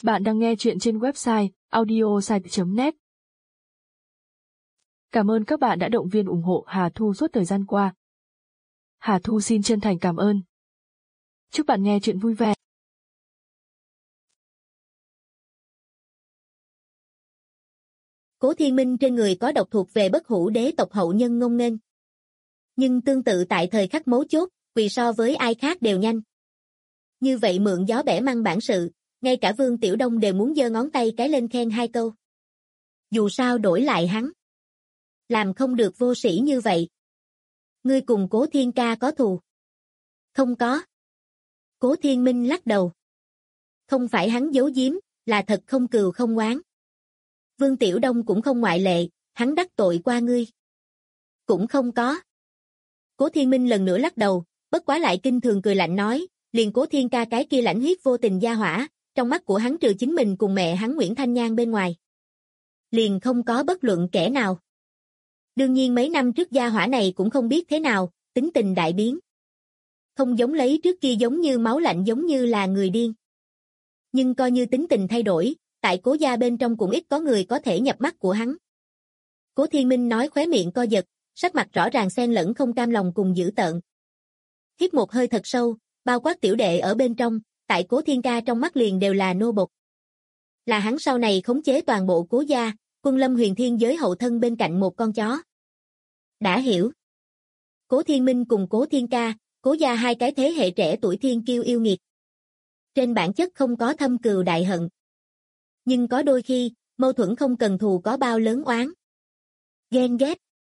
Bạn đang nghe chuyện trên website audiosite.net. Cảm ơn các bạn đã động viên ủng hộ Hà Thu suốt thời gian qua. Hà Thu xin chân thành cảm ơn. Chúc bạn nghe chuyện vui vẻ. Cố Thiên Minh trên người có độc thuộc về bất hủ đế tộc hậu nhân ngông nghênh. Nhưng tương tự tại thời khắc mấu chốt, vì so với ai khác đều nhanh. Như vậy mượn gió bẻ măng bản sự, ngay cả Vương Tiểu Đông đều muốn giơ ngón tay cái lên khen hai câu. Dù sao đổi lại hắn. Làm không được vô sĩ như vậy. Ngươi cùng Cố Thiên ca có thù? Không có. Cố Thiên Minh lắc đầu. Không phải hắn giấu giếm, là thật không cừu không oán. Vương Tiểu Đông cũng không ngoại lệ, hắn đắc tội qua ngươi. Cũng không có. Cố Thiên Minh lần nữa lắc đầu, bất quá lại kinh thường cười lạnh nói, liền Cố Thiên ca cái kia lãnh huyết vô tình gia hỏa, trong mắt của hắn trừ chính mình cùng mẹ hắn Nguyễn Thanh Nhan bên ngoài. Liền không có bất luận kẻ nào. Đương nhiên mấy năm trước gia hỏa này cũng không biết thế nào, tính tình đại biến. Không giống lấy trước kia giống như máu lạnh giống như là người điên. Nhưng coi như tính tình thay đổi, tại Cố gia bên trong cũng ít có người có thể nhập mắt của hắn. Cố Thiên Minh nói khóe miệng co giật, sắc mặt rõ ràng xen lẫn không cam lòng cùng dữ tợn. Hít một hơi thật sâu, bao quát tiểu đệ ở bên trong, tại Cố Thiên ca trong mắt liền đều là nô bộc. Là hắn sau này khống chế toàn bộ Cố gia, Quân Lâm Huyền Thiên giới hậu thân bên cạnh một con chó. Đã hiểu. Cố Thiên Minh cùng Cố Thiên ca, Cố gia hai cái thế hệ trẻ tuổi thiên kiêu yêu nghiệt. Trên bản chất không có thâm cừu đại hận. Nhưng có đôi khi, mâu thuẫn không cần thù có bao lớn oán. Ghen ghét.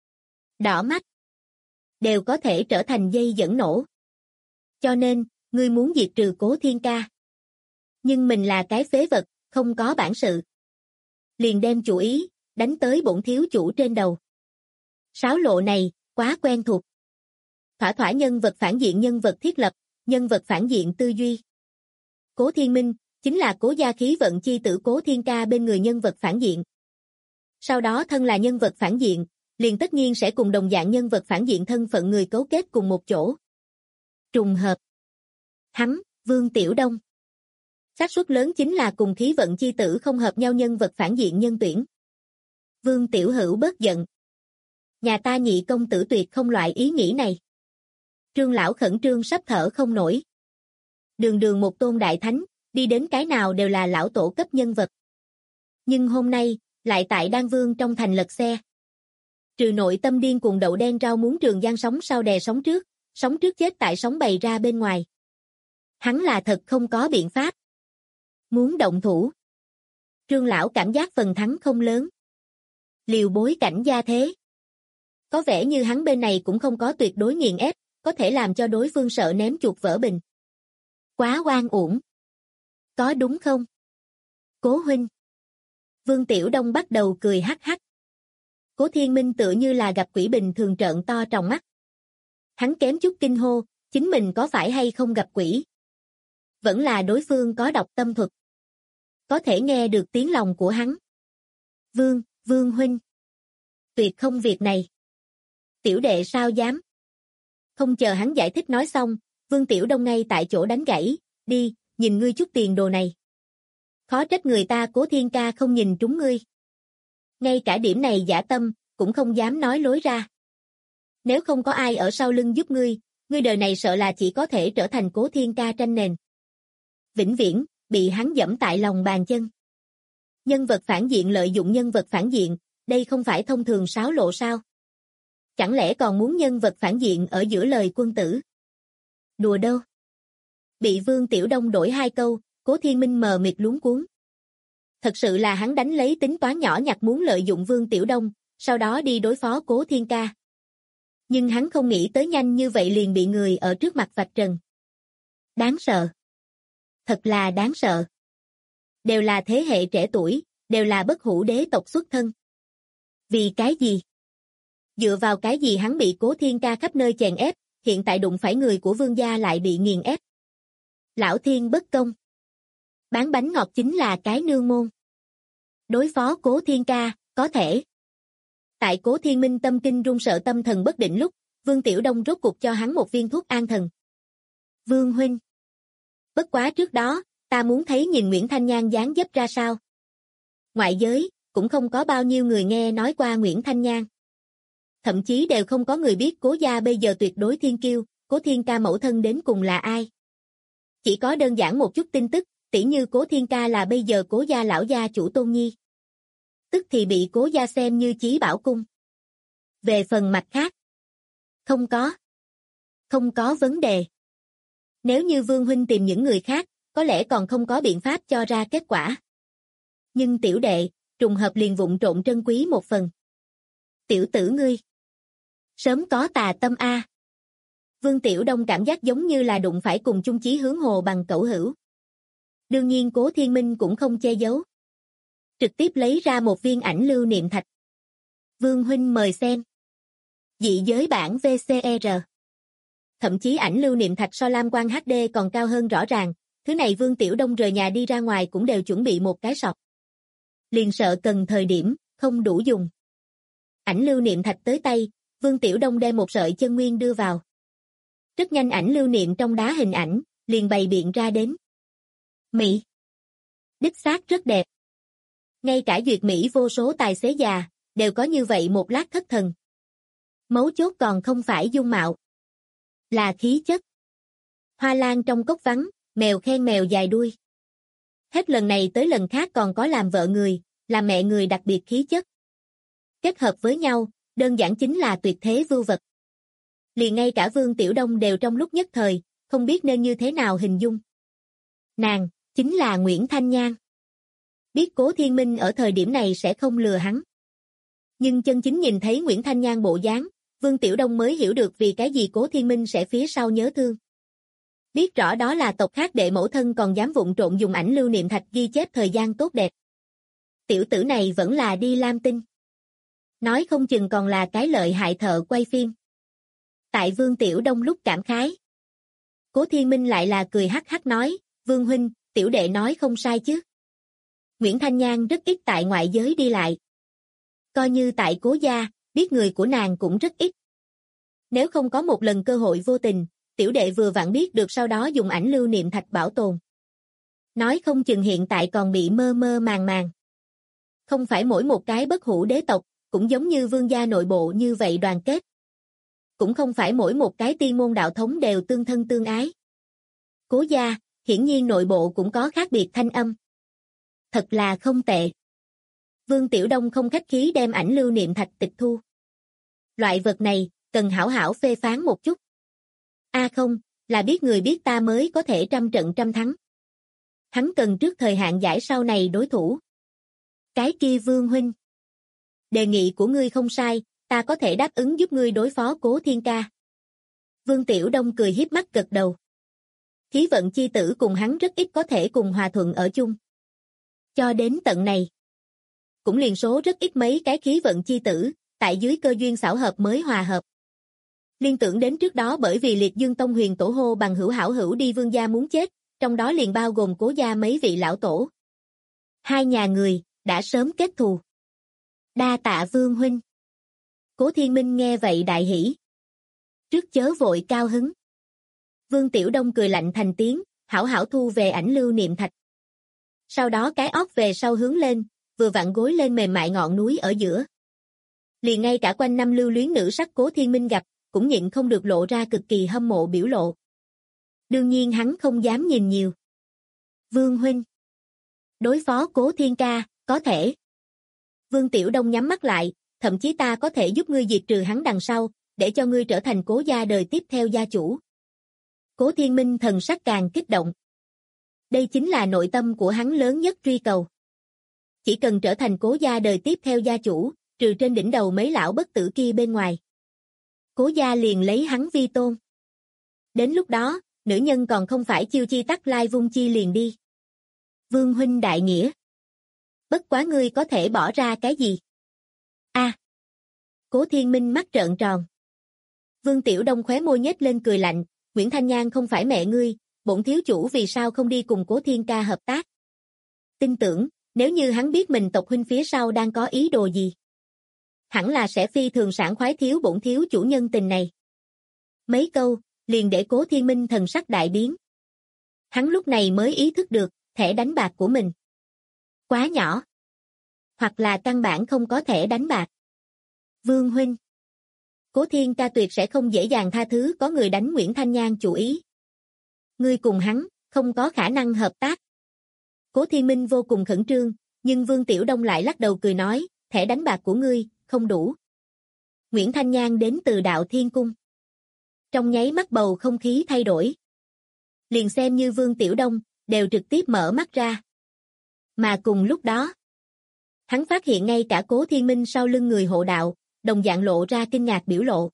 Đỏ mắt. Đều có thể trở thành dây dẫn nổ. Cho nên, ngươi muốn diệt trừ Cố Thiên ca. Nhưng mình là cái phế vật, không có bản sự. Liền đem chủ ý, đánh tới bổn thiếu chủ trên đầu. Sáo lộ này, quá quen thuộc. Thỏa thỏa nhân vật phản diện nhân vật thiết lập, nhân vật phản diện tư duy. Cố Thiên Minh, chính là Cố gia khí vận chi tử Cố Thiên ca bên người nhân vật phản diện. Sau đó thân là nhân vật phản diện, liền tất nhiên sẽ cùng đồng dạng nhân vật phản diện thân phận người cấu kết cùng một chỗ. Trùng hợp. Hắn, Vương Tiểu Đông. Xác suất lớn chính là cùng khí vận chi tử không hợp nhau nhân vật phản diện nhân tuyển. Vương Tiểu Hữu bớt giận. Nhà ta nhị công tử tuyệt không loại ý nghĩ này. Trương lão khẩn trương sắp thở không nổi. Đường đường một tôn đại thánh, đi đến cái nào đều là lão tổ cấp nhân vật. Nhưng hôm nay, lại tại Đan Vương trong thành lật xe. Trừ nội tâm điên cuồng đậu đen rau muốn Trường Giang sóng sau đè sóng trước chết tại sóng bày ra bên ngoài. Hắn là thật không có biện pháp. Muốn động thủ. Trương lão cảm giác phần thắng không lớn. Liều bối cảnh gia thế. Có vẻ như hắn bên này cũng không có tuyệt đối nghiền ép, có thể làm cho đối phương sợ ném chuột vỡ bình. Quá oan uổng. Có đúng không? Cố huynh. Vương Tiểu Đông bắt đầu cười hắc hắc. Cố Thiên Minh tựa như là gặp quỷ bình thường trợn to trong mắt. Hắn kém chút kinh hô, chính mình có phải hay không gặp quỷ? Vẫn là đối phương có độc tâm thuật. Có thể nghe được tiếng lòng của hắn. Vương huynh. Tuyệt không việc này. Tiểu đệ sao dám? Không chờ hắn giải thích nói xong, Vương Tiểu Đông ngay tại chỗ đánh gãy, đi, nhìn ngươi chút tiền đồ này. Khó trách người ta Cố Thiên ca không nhìn trúng ngươi. Ngay cả điểm này dã tâm, cũng không dám nói lối ra. Nếu không có ai ở sau lưng giúp ngươi, ngươi đời này sợ là chỉ có thể trở thành Cố Thiên ca tranh nền. Vĩnh viễn, bị hắn dẫm tại lòng bàn chân. Nhân vật phản diện lợi dụng nhân vật phản diện, đây không phải thông thường sáo lộ sao? Chẳng lẽ còn muốn nhân vật phản diện ở giữa lời quân tử? Đùa đâu? Bị Vương Tiểu Đông đổi hai câu, Cố Thiên Minh mờ mịt luống cuống. Thật sự là hắn đánh lấy tính toán nhỏ nhặt muốn lợi dụng Vương Tiểu Đông, sau đó đi đối phó Cố Thiên ca. Nhưng hắn không nghĩ tới nhanh như vậy liền bị người ở trước mặt vạch trần. Đáng sợ. Thật là đáng sợ. Đều là thế hệ trẻ tuổi, đều là bất hủ đế tộc xuất thân. Vì cái gì? Dựa vào cái gì hắn bị Cố Thiên ca khắp nơi chèn ép, hiện tại đụng phải người của Vương gia lại bị nghiền ép. Lão thiên bất công. Bán bánh ngọt chính là cái nương môn. Đối phó Cố Thiên ca, có thể. Tại Cố Thiên Minh tâm kinh run sợ tâm thần bất định lúc, Vương Tiểu Đông rốt cuộc cho hắn một viên thuốc an thần. Vương huynh. Bất quá trước đó, Ta muốn thấy nhìn Nguyễn Thanh Nhan dáng dấp ra sao. Ngoại giới, cũng không có bao nhiêu người nghe nói qua Nguyễn Thanh Nhan. Thậm chí đều không có người biết Cố gia bây giờ tuyệt đối thiên kiêu, Cố Thiên Ca mẫu thân đến cùng là ai. Chỉ có đơn giản một chút tin tức, tỉ như Cố Thiên Ca là bây giờ Cố gia lão gia chủ Tôn Nhi. Tức thì bị Cố gia xem như chí bảo cung. Về phần mặt khác, không có vấn đề. Nếu như Vương huynh tìm những người khác, có lẽ còn không có biện pháp cho ra kết quả. Nhưng tiểu đệ, trùng hợp liền vụng trộn trân quý một phần. Tiểu tử ngươi, sớm có tà tâm a. Vương Tiểu Đông cảm giác giống như là đụng phải cùng chung chí hướng hồ bằng cẩu hữu. Đương nhiên Cố Thiên Minh cũng không che giấu. Trực tiếp lấy ra một viên ảnh lưu niệm thạch. Vương huynh mời xem. Dị giới bản VCR. Thậm chí ảnh lưu niệm thạch so lam quang HD còn cao hơn rõ ràng, thứ này Vương Tiểu Đông rời nhà đi ra ngoài cũng đều chuẩn bị một cái sọt. Liền sợ cần thời điểm, không đủ dùng. Ảnh lưu niệm thạch tới tay, Vương Tiểu Đông đem một sợi chân nguyên đưa vào. Rất nhanh ảnh lưu niệm trong đá hình ảnh, liền bày biện ra đến. Mỹ. Đích xác rất đẹp. Ngay cả duyệt Mỹ vô số tài xế già, đều có như vậy một lát thất thần. Mấu chốt còn không phải dung mạo, là khí chất. Hoa lan trong cốc vắng, mèo khen mèo dài đuôi. Hết lần này tới lần khác còn có làm vợ người, làm mẹ người đặc biệt khí chất. Kết hợp với nhau, đơn giản chính là tuyệt thế vưu vật. Liền ngay cả Vương Tiểu Đông đều trong lúc nhất thời, không biết nên như thế nào hình dung. Nàng, chính là Nguyễn Thanh Nhan. Biết Cố Thiên Minh ở thời điểm này sẽ không lừa hắn. Nhưng chân chính nhìn thấy Nguyễn Thanh Nhan bộ dáng, Vương Tiểu Đông mới hiểu được vì cái gì Cố Thiên Minh sẽ phía sau nhớ thương. Biết rõ đó là tộc khác đệ mẫu thân còn dám vụng trộn dùng ảnh lưu niệm thạch ghi chép thời gian tốt đẹp. Tiểu tử này vẫn là đi Lam Tinh. Nói không chừng còn là cái lợi hại thợ quay phim. Tại Vương Tiểu Đông lúc cảm khái. Cố Thiên Minh lại là cười hắc hắc nói, Vương huynh, tiểu đệ nói không sai chứ. Nguyễn Thanh Nhan rất ít tại ngoại giới đi lại. Coi như tại Cố gia, biết người của nàng cũng rất ít. Nếu không có một lần cơ hội vô tình, tiểu đệ vừa vặn biết được sau đó dùng ảnh lưu niệm thạch bảo tồn. Nói không chừng hiện tại còn bị mơ mơ màng màng. Không phải mỗi một cái bất hủ đế tộc, cũng giống như vương gia nội bộ như vậy đoàn kết. Cũng không phải mỗi một cái tiên môn đạo thống đều tương thân tương ái. Cố gia, hiển nhiên nội bộ cũng có khác biệt thanh âm. Thật là không tệ. Vương Tiểu Đông không khách khí đem ảnh lưu niệm thạch tịch thu. Loại vật này, cần hảo hảo phê phán một chút. Không, là biết người biết ta mới có thể trăm trận trăm thắng. Hắn cần trước thời hạn giải sau này đối thủ. Cái kia Vương huynh. Đề nghị của ngươi không sai, ta có thể đáp ứng giúp ngươi đối phó Cố Thiên Ca. Vương Tiểu Đông cười hiếp mắt gật đầu. Khí vận chi tử cùng hắn rất ít có thể cùng hòa thuận ở chung. Cho đến tận này, cũng liền số rất ít mấy cái khí vận chi tử, tại dưới cơ duyên xảo hợp mới hòa hợp. Liên tưởng đến trước đó bởi vì Liệt Dương Tông huyền tổ hô bằng hữu hảo hữu đi vương gia muốn chết, trong đó liền bao gồm Cố gia mấy vị lão tổ. Hai nhà người, đã sớm kết thù. Đa tạ Vương huynh. Cố Thiên Minh nghe vậy đại hỉ. Trước chớ vội cao hứng. Vương Tiểu Đông cười lạnh thành tiếng, hảo hảo thu về ảnh lưu niệm thạch. Sau đó cái óc về sau hướng lên, vừa vặn gối lên mềm mại ngọn núi ở giữa. Liền ngay cả quanh năm lưu luyến nữ sắc Cố Thiên Minh gặp, cũng nhịn không được lộ ra cực kỳ hâm mộ biểu lộ. Đương nhiên hắn không dám nhìn nhiều. Vương huynh. Đối phó Cố Thiên Ca, có thể. Vương Tiểu Đông nhắm mắt lại, thậm chí ta có thể giúp ngươi diệt trừ hắn đằng sau, để cho ngươi trở thành Cố gia đời tiếp theo gia chủ. Cố Thiên Minh thần sắc càng kích động. Đây chính là nội tâm của hắn lớn nhất truy cầu. Chỉ cần trở thành Cố gia đời tiếp theo gia chủ, trừ trên đỉnh đầu mấy lão bất tử kia bên ngoài. Cố gia liền lấy hắn vi tôn. Đến lúc đó, nữ nhân còn không phải chiêu chi tắc lai vung chi liền đi. Vương huynh đại nghĩa. Bất quá ngươi có thể bỏ ra cái gì? Cố Thiên Minh mắt trợn tròn. Vương Tiểu Đông khóe môi nhếch lên cười lạnh, Nguyễn Thanh Nhan không phải mẹ ngươi, bổn thiếu chủ vì sao không đi cùng Cố Thiên Ca hợp tác? Tin tưởng, nếu như hắn biết mình tộc huynh phía sau đang có ý đồ gì, hẳn là sẽ phi thường sảng khoái thiếu bổn thiếu chủ nhân tình này. Mấy câu, liền để Cố Thiên Minh thần sắc đại biến. Hắn lúc này mới ý thức được, thẻ đánh bạc của mình quá nhỏ. Hoặc là căn bản không có thẻ đánh bạc. Vương huynh. Cố Thiên Ca tuyệt sẽ không dễ dàng tha thứ có người đánh Nguyễn Thanh Nhan chủ ý. Ngươi cùng hắn, không có khả năng hợp tác. Cố Thiên Minh vô cùng khẩn trương, nhưng Vương Tiểu Đông lại lắc đầu cười nói, thẻ đánh bạc của ngươi, không đủ. Nguyễn Thanh Nhan đến từ Đạo Thiên Cung. Trong nháy mắt bầu không khí thay đổi. Liền xem như Vương Tiểu Đông, đều trực tiếp mở mắt ra. Mà cùng lúc đó, hắn phát hiện ngay cả Cố Thiên Minh sau lưng người hộ đạo, đồng dạng lộ ra kinh ngạc biểu lộ.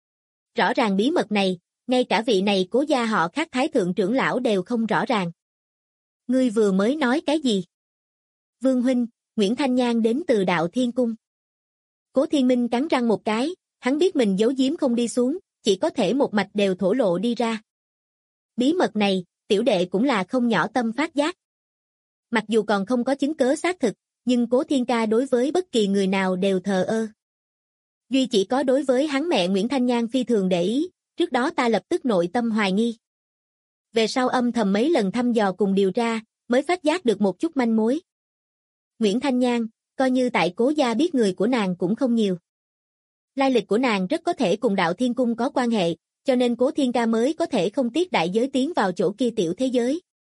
Rõ ràng bí mật này, ngay cả vị này Cố gia họ khác Thái thượng trưởng lão đều không rõ ràng. Ngươi vừa mới nói cái gì? Vương huynh, Nguyễn Thanh Nhan đến từ Đạo Thiên Cung. Cố Thiên Minh cắn răng một cái, hắn biết mình giấu giếm không đi xuống, chỉ có thể một mạch đều thổ lộ đi ra. Bí mật này, tiểu đệ cũng là không nhỏ tâm phát giác. Mặc dù còn không có chứng cớ xác thực, nhưng Cố Thiên Ca đối với bất kỳ người nào đều thờ ơ. Duy chỉ có đối với hắn mẹ Nguyễn Thanh Nhan phi thường để ý, trước đó ta lập tức nội tâm hoài nghi. Về sau âm thầm mấy lần thăm dò cùng điều tra, mới phát giác được một chút manh mối. Nguyễn Thanh Nhan, coi như tại Cố gia biết người của nàng cũng không nhiều. Lai lịch của nàng rất có thể cùng Đạo Thiên Cung có quan hệ, cho nên Cố Thiên Ca mới có thể không tiếc đại giới tiến vào chỗ kia tiểu thế giới.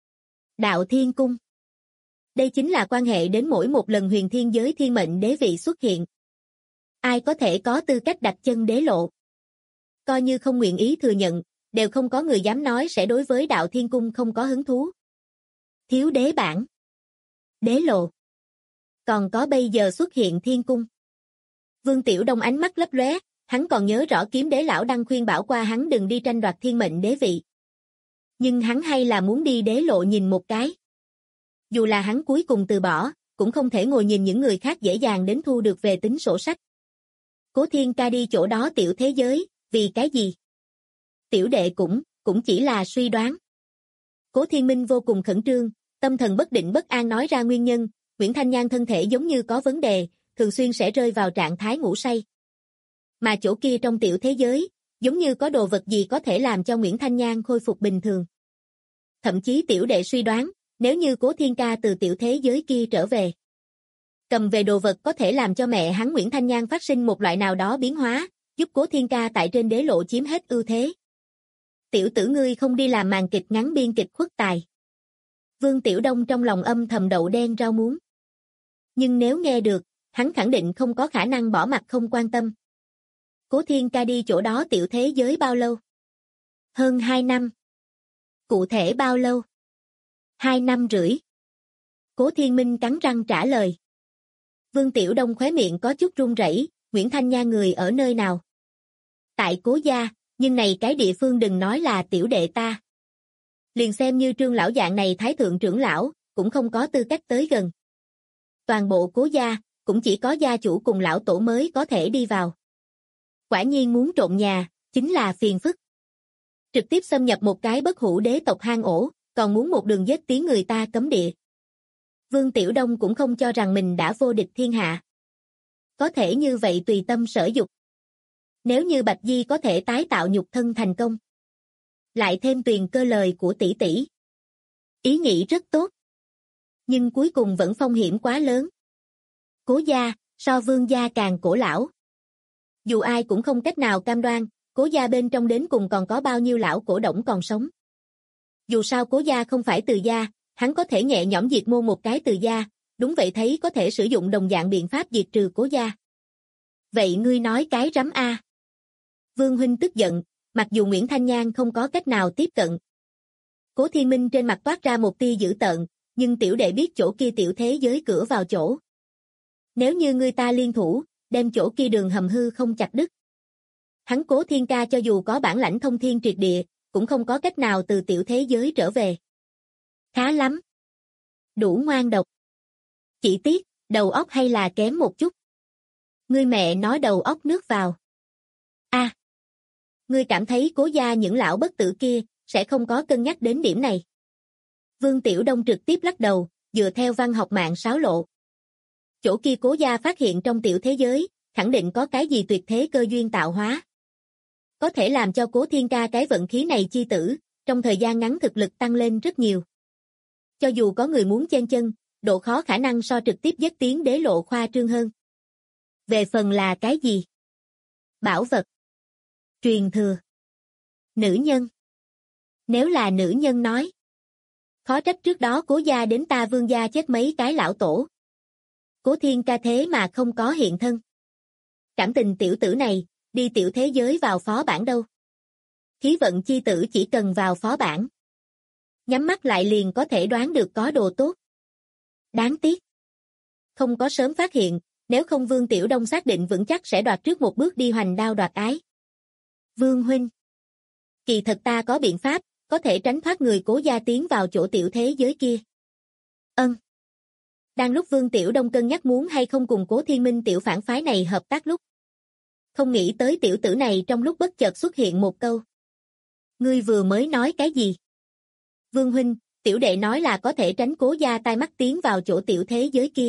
Đạo Thiên Cung. Đây chính là quan hệ đến mỗi một lần huyền thiên giới thiên mệnh đế vị xuất hiện. Ai có thể có tư cách đặt chân đế lộ? Coi như không nguyện ý thừa nhận, đều không có người dám nói sẽ đối với Đạo Thiên Cung không có hứng thú. Thiếu đế bản. Đế lộ. Còn có bây giờ xuất hiện thiên cung. Vương Tiểu Đông ánh mắt lấp lóe, hắn còn nhớ rõ Kiếm Đế lão đang khuyên bảo qua hắn đừng đi tranh đoạt thiên mệnh đế vị. Nhưng hắn hay là muốn đi đế lộ nhìn một cái. Dù là hắn cuối cùng từ bỏ, cũng không thể ngồi nhìn những người khác dễ dàng đến thu được về tính sổ sách. Cố Thiên Ca đi chỗ đó tiểu thế giới, vì cái gì? Tiểu đệ cũng chỉ là suy đoán. Cố Thiên Minh vô cùng khẩn trương, tâm thần bất định bất an nói ra nguyên nhân, Nguyễn Thanh Nhan thân thể giống như có vấn đề, thường xuyên sẽ rơi vào trạng thái ngủ say. Mà chỗ kia trong tiểu thế giới, giống như có đồ vật gì có thể làm cho Nguyễn Thanh Nhan khôi phục bình thường. Thậm chí tiểu đệ suy đoán, nếu như Cố Thiên Ca từ tiểu thế giới kia trở về, cầm về đồ vật có thể làm cho mẹ hắn Nguyễn Thanh Nhan phát sinh một loại nào đó biến hóa, giúp Cố Thiên Ca tại trên đế lộ chiếm hết ưu thế. Tiểu tử ngươi không đi làm màn kịch ngắn biên kịch khuất tài. Vương Tiểu Đông trong lòng âm thầm đậu đen rau muống. Nhưng nếu nghe được, hắn khẳng định không có khả năng bỏ mặt không quan tâm. Cố Thiên Ca đi chỗ đó tiểu thế giới bao lâu? Hơn 2 năm. Cụ thể bao lâu? 2 năm rưỡi. Cố Thiên Minh cắn răng trả lời. Vương Tiểu Đông khóe miệng có chút run rẩy, Nguyễn Thanh Nha người ở nơi nào? Tại Cố gia, nhưng này cái địa phương đừng nói là tiểu đệ ta. Liền xem như Trương lão dạng này thái thượng trưởng lão, cũng không có tư cách tới gần. Toàn bộ Cố gia, cũng chỉ có gia chủ cùng lão tổ mới có thể đi vào. Quả nhiên muốn trộn nhà, chính là phiền phức. Trực tiếp xâm nhập một cái bất hủ đế tộc hang ổ, còn muốn một đường giết tiến người ta cấm địa. Vương Tiểu Đông cũng không cho rằng mình đã vô địch thiên hạ. Có thể như vậy tùy tâm sở dục. Nếu như Bạch Di có thể tái tạo nhục thân thành công, lại thêm Tuyền Cơ lời của tỷ tỷ, ý nghĩ rất tốt. Nhưng cuối cùng vẫn phong hiểm quá lớn. Cố gia, so Vương gia càng cổ lão. Dù ai cũng không cách nào cam đoan, Cố gia bên trong đến cùng còn có bao nhiêu lão cổ đổng còn sống. Dù sao Cố gia không phải Từ gia, hắn có thể nhẹ nhõm diệt môn một cái Từ gia, đúng vậy thấy có thể sử dụng đồng dạng biện pháp diệt trừ Cố gia. Vậy ngươi nói cái rắm a? Vương huynh tức giận, mặc dù Nguyễn Thanh Nhan không có cách nào tiếp cận. Cố Thiên Minh trên mặt toát ra một tia dữ tợn, nhưng tiểu đệ biết chỗ kia tiểu thế giới cửa vào chỗ. Nếu như người ta liên thủ, đem chỗ kia đường hầm hư không chặt đứt. Hắn Cố Thiên Ca cho dù có bản lãnh thông thiên triệt địa, cũng không có cách nào từ tiểu thế giới trở về. Khá lắm. Đủ ngoan độc. Chỉ tiếc, đầu óc hay là kém một chút. Ngươi mẹ nói đầu óc nước vào. A, ngươi cảm thấy Cố gia những lão bất tử kia, sẽ không có cân nhắc đến điểm này. Vương Tiểu Đông trực tiếp lắc đầu, dựa theo văn học mạng sáo lộ. Chỗ kia Cố gia phát hiện trong tiểu thế giới, khẳng định có cái gì tuyệt thế cơ duyên tạo hóa. Có thể làm cho Cố Thiên Ca cái vận khí này chi tử, trong thời gian ngắn thực lực tăng lên rất nhiều. Cho dù có người muốn chen chân, độ khó khả năng so trực tiếp dứt tiến đế lộ khoa trương hơn. Về phần là cái gì? Bảo vật. Truyền thừa. Nữ nhân. Nếu là nữ nhân nói. Khó trách trước đó Cố gia đến ta Vương gia chết mấy cái lão tổ. Cố Thiên Ca thế mà không có hiện thân. Cảm tình tiểu tử này, đi tiểu thế giới vào phó bản đâu. Khí vận chi tử chỉ cần vào phó bản. Nhắm mắt lại liền có thể đoán được có đồ tốt. Đáng tiếc. Không có sớm phát hiện, nếu không Vương Tiểu Đông xác định vững chắc sẽ đoạt trước một bước đi hoành đao đoạt ái. Vương huynh. Kỳ thật ta có biện pháp, có thể tránh thoát người Cố gia tiến vào chỗ tiểu thế giới kia. Ân. Đang lúc Vương Tiểu Đông cân nhắc muốn hay không cùng Cố Thiên Minh tiểu phản phái này hợp tác lúc. Không nghĩ tới tiểu tử này trong lúc bất chợt xuất hiện một câu. Ngươi vừa mới nói cái gì? Vương huynh, tiểu đệ nói là có thể tránh Cố gia tai mắt tiến vào chỗ tiểu thế giới kia.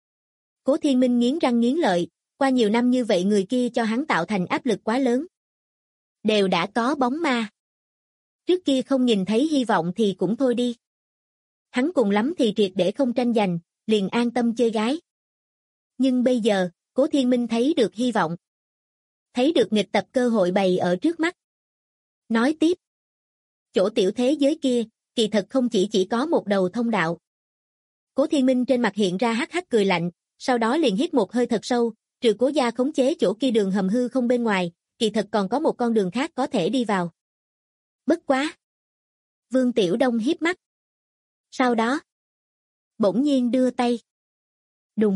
Cố Thiên Minh nghiến răng nghiến lợi, qua nhiều năm như vậy người kia cho hắn tạo thành áp lực quá lớn. Đều đã có bóng ma. Trước kia không nhìn thấy hy vọng thì cũng thôi đi. Hắn cùng lắm thì triệt để không tranh giành, liền an tâm chơi gái. Nhưng bây giờ, Cố Thiên Minh thấy được hy vọng. Thấy được nghịch tập cơ hội bày ở trước mắt. Nói tiếp. Chỗ tiểu thế giới kia, kỳ thật không chỉ có một đầu thông đạo. Cố Thiên Minh trên mặt hiện ra hắc hắc cười lạnh, sau đó liền hít một hơi thật sâu, trừ Cố gia khống chế chỗ kia đường hầm hư không bên ngoài, kỳ thật còn có một con đường khác có thể đi vào. Bất quá. Vương Tiểu Đông hiếp mắt. Sau đó, bỗng nhiên đưa tay. Đùng.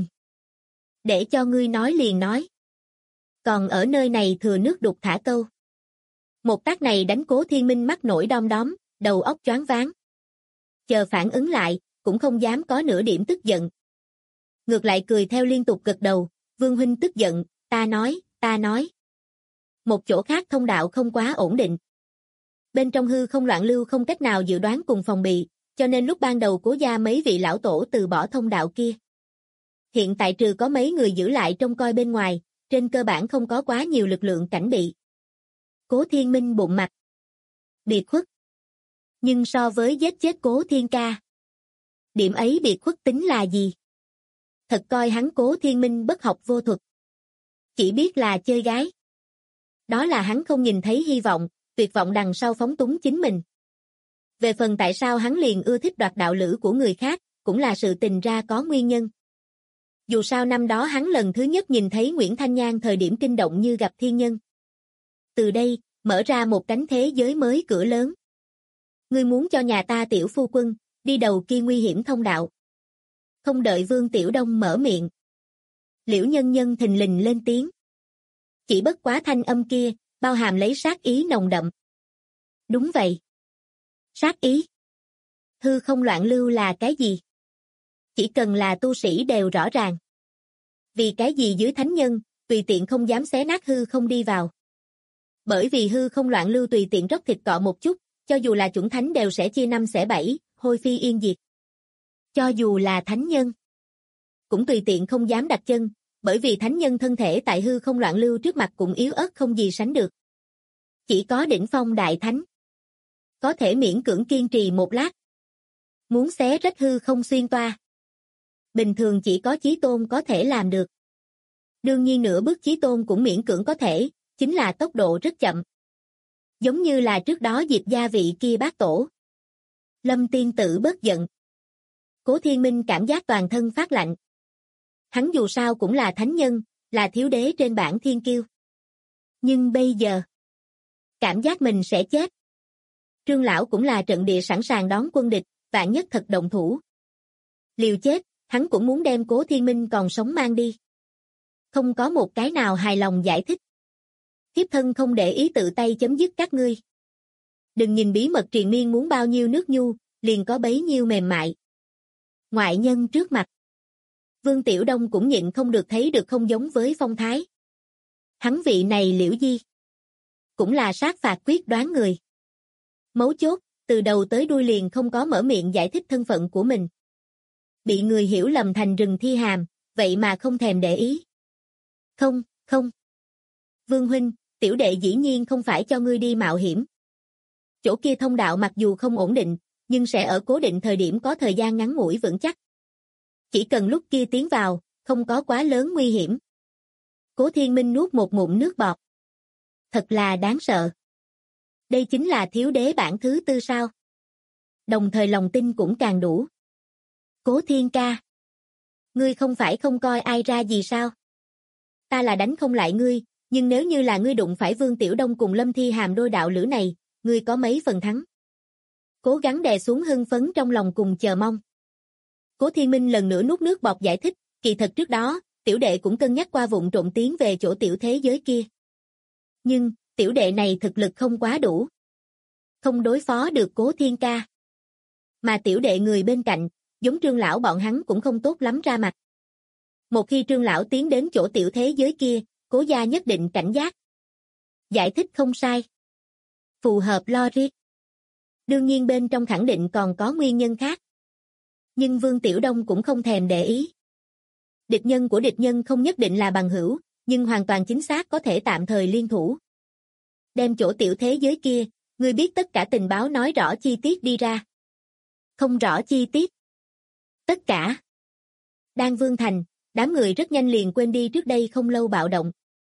Để cho ngươi nói liền nói. Còn ở nơi này thừa nước đục thả câu. Một tác này đánh Cố Thiên Minh mắt nổi đom đóm, đầu óc choáng váng. Chờ phản ứng lại, cũng không dám có nửa điểm tức giận. Ngược lại cười theo liên tục gật đầu, Vương huynh tức giận, ta nói. Một chỗ khác thông đạo không quá ổn định. Bên trong hư không loạn lưu không cách nào dự đoán cùng phòng bị, cho nên lúc ban đầu Cố gia mấy vị lão tổ từ bỏ thông đạo kia. Hiện tại trừ có mấy người giữ lại trông coi bên ngoài, trên cơ bản không có quá nhiều lực lượng cảnh bị. Cố Thiên Minh bụng mặt. Biệt khuất. Nhưng so với giết chết Cố Thiên Ca, điểm ấy biệt khuất tính là gì? Thật coi hắn Cố Thiên Minh bất học vô thuật. Chỉ biết là chơi gái. Đó là hắn không nhìn thấy hy vọng, tuyệt vọng đằng sau phóng túng chính mình. Về phần tại sao hắn liền ưa thích đoạt đạo lữ của người khác, cũng là sự tình ra có nguyên nhân. Dù sao năm đó hắn lần thứ nhất nhìn thấy Nguyễn Thanh Nhan thời điểm kinh động như gặp thiên nhân. Từ đây, mở ra một cánh thế giới mới cửa lớn. Ngươi muốn cho nhà ta tiểu phu quân, đi đầu kia nguy hiểm thông đạo. Không đợi Vương Tiểu Đông mở miệng. Liễu Nhân Nhân thình lình lên tiếng. Chỉ bất quá thanh âm kia, bao hàm lấy sát ý nồng đậm. Đúng vậy. Sát ý. Hư không loạn lưu là cái gì? Chỉ cần là tu sĩ đều rõ ràng. Vì cái gì dưới thánh nhân, tùy tiện không dám xé nát hư không đi vào. Bởi vì hư không loạn lưu tùy tiện róc thịt cọ một chút, cho dù là chủng thánh đều sẽ chia năm xẻ bảy, hôi phi yên diệt. Cho dù là thánh nhân, cũng tùy tiện không dám đặt chân, bởi vì thánh nhân thân thể tại hư không loạn lưu trước mặt cũng yếu ớt không gì sánh được. Chỉ có đỉnh phong đại thánh có thể miễn cưỡng kiên trì một lát. Muốn xé rách hư không xuyên toa. Bình thường chỉ có Chí Tôn có thể làm được. Đương nhiên nửa bước Chí Tôn cũng miễn cưỡng có thể, chính là tốc độ rất chậm. Giống như là trước đó Diệp gia vị kia bác tổ. Lâm tiên tử bớt giận. Cố Thiên Minh cảm giác toàn thân phát lạnh. Hắn dù sao cũng là thánh nhân, là thiếu đế trên bảng thiên kiêu. Nhưng bây giờ, cảm giác mình sẽ chết. Trương lão cũng là trận địa sẵn sàng đón quân địch, vạn nhất thật động thủ. Liều chết, hắn cũng muốn đem Cố Thiên Minh còn sống mang đi. Không có một cái nào hài lòng giải thích. Thiếp thân không để ý tự tay chấm dứt các ngươi. Đừng nhìn bí mật triền miên muốn bao nhiêu nước nhu, liền có bấy nhiêu mềm mại. Ngoại nhân trước mặt. Vương Tiểu Đông cũng nhịn không được thấy được không giống với phong thái. Hắn vị này Liễu Di. Cũng là sát phạt quyết đoán người. Mấu chốt, từ đầu tới đuôi liền không có mở miệng giải thích thân phận của mình. Bị người hiểu lầm thành rừng thi hàm, vậy mà không thèm để ý. Không. Vương huynh, tiểu đệ dĩ nhiên không phải cho ngươi đi mạo hiểm. Chỗ kia thông đạo mặc dù không ổn định, nhưng sẽ ở cố định thời điểm có thời gian ngắn ngủi vững chắc. Chỉ cần lúc kia tiến vào, không có quá lớn nguy hiểm. Cố Thiên Minh nuốt một ngụm nước bọt. Thật là đáng sợ. Đây chính là thiếu đế bản thứ tư sao? Đồng thời lòng tin cũng càng đủ. Cố Thiên ca. Ngươi không phải không coi ai ra gì sao? Ta là đánh không lại ngươi, nhưng nếu như là ngươi đụng phải Vương Tiểu Đông cùng Lâm Thi Hàm đôi đạo lữ này, ngươi có mấy phần thắng? Cố gắng đè xuống hưng phấn trong lòng cùng chờ mong. Cố Thiên Minh lần nữa nuốt nước bọt giải thích, kỳ thật trước đó, tiểu đệ cũng cân nhắc qua vụng trộm tiến về chỗ tiểu thế giới kia. Nhưng, tiểu đệ này thực lực không quá đủ. Không đối phó được Cố Thiên ca. Mà tiểu đệ người bên cạnh, giống Trương lão bọn hắn cũng không tốt lắm ra mặt. Một khi Trương lão tiến đến chỗ tiểu thế giới kia, Cố gia nhất định cảnh giác. Giải thích không sai. Phù hợp logic. Đương nhiên bên trong khẳng định còn có nguyên nhân khác. Nhưng Vương Tiểu Đông cũng không thèm để ý. Địch nhân của địch nhân không nhất định là bằng hữu, nhưng hoàn toàn chính xác có thể tạm thời liên thủ. Đem chỗ tiểu thế giới kia, ngươi biết tất cả tình báo nói rõ chi tiết đi ra. Không rõ chi tiết. Tất cả. Đan Vương Thành, đám người rất nhanh liền quên đi trước đây không lâu bạo động.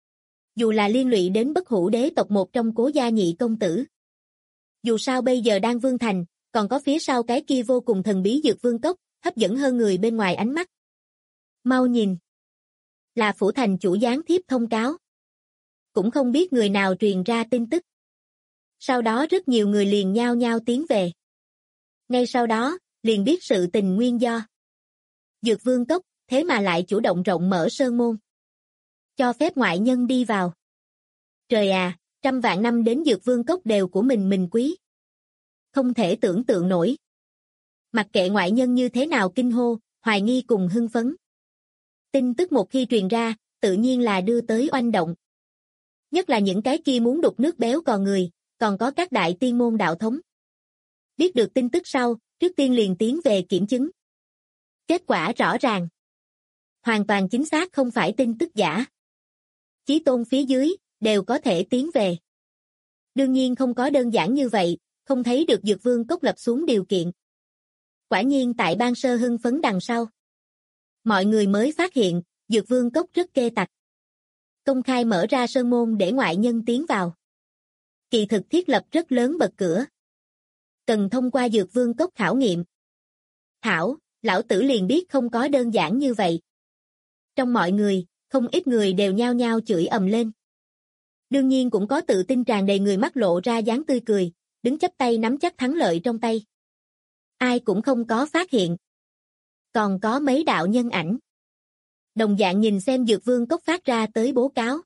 Dù là liên lụy đến Bất Hủ đế tộc một trong Cố gia nhị công tử. Dù sao bây giờ Đan Vương Thành, còn có phía sau cái kia vô cùng thần bí Dược Vương Cốc, hấp dẫn hơn người bên ngoài ánh mắt. Mau nhìn. Là phủ thành chủ gián thiếp thông cáo. Cũng không biết người nào truyền ra tin tức. Sau đó rất nhiều người liền nhao nhao tiến về. Ngay sau đó, liền biết sự tình nguyên do. Dược Vương Cốc, thế mà lại chủ động rộng mở sơn môn. Cho phép ngoại nhân đi vào. Trời à, trăm vạn năm đến Dược Vương Cốc đều của mình quý. Không thể tưởng tượng nổi. Mặc kệ ngoại nhân như thế nào kinh hô, hoài nghi cùng hưng phấn. Tin tức một khi truyền ra, tự nhiên là đưa tới oanh động. Nhất là những cái kia muốn đục nước béo cò người, còn có các đại tiên môn đạo thống. Biết được tin tức sau, trước tiên liền tiến về kiểm chứng. Kết quả rõ ràng. Hoàn toàn chính xác không phải tin tức giả. Chí tôn phía dưới, đều có thể tiến về. Đương nhiên không có đơn giản như vậy, không thấy được Dược Vương Cốc lập xuống điều kiện. Quả nhiên tại ban sơ hưng phấn đằng sau. Mọi người mới phát hiện, Dược Vương Cốc rất kê tặc. Công khai mở ra sơn môn để ngoại nhân tiến vào. Kỳ thực thiết lập rất lớn bậc cửa. Cần thông qua Dược Vương Cốc khảo nghiệm. Thảo, lão tử liền biết không có đơn giản như vậy. Trong mọi người, không ít người đều nhao nhao chửi ầm lên. Đương nhiên cũng có tự tin tràn đầy người mắt lộ ra dáng tươi cười, đứng chắp tay nắm chắc thắng lợi trong tay. Ai cũng không có phát hiện. Còn có mấy đạo nhân ảnh. Đồng dạng nhìn xem Dược Vương Cốc phát ra tới bố cáo.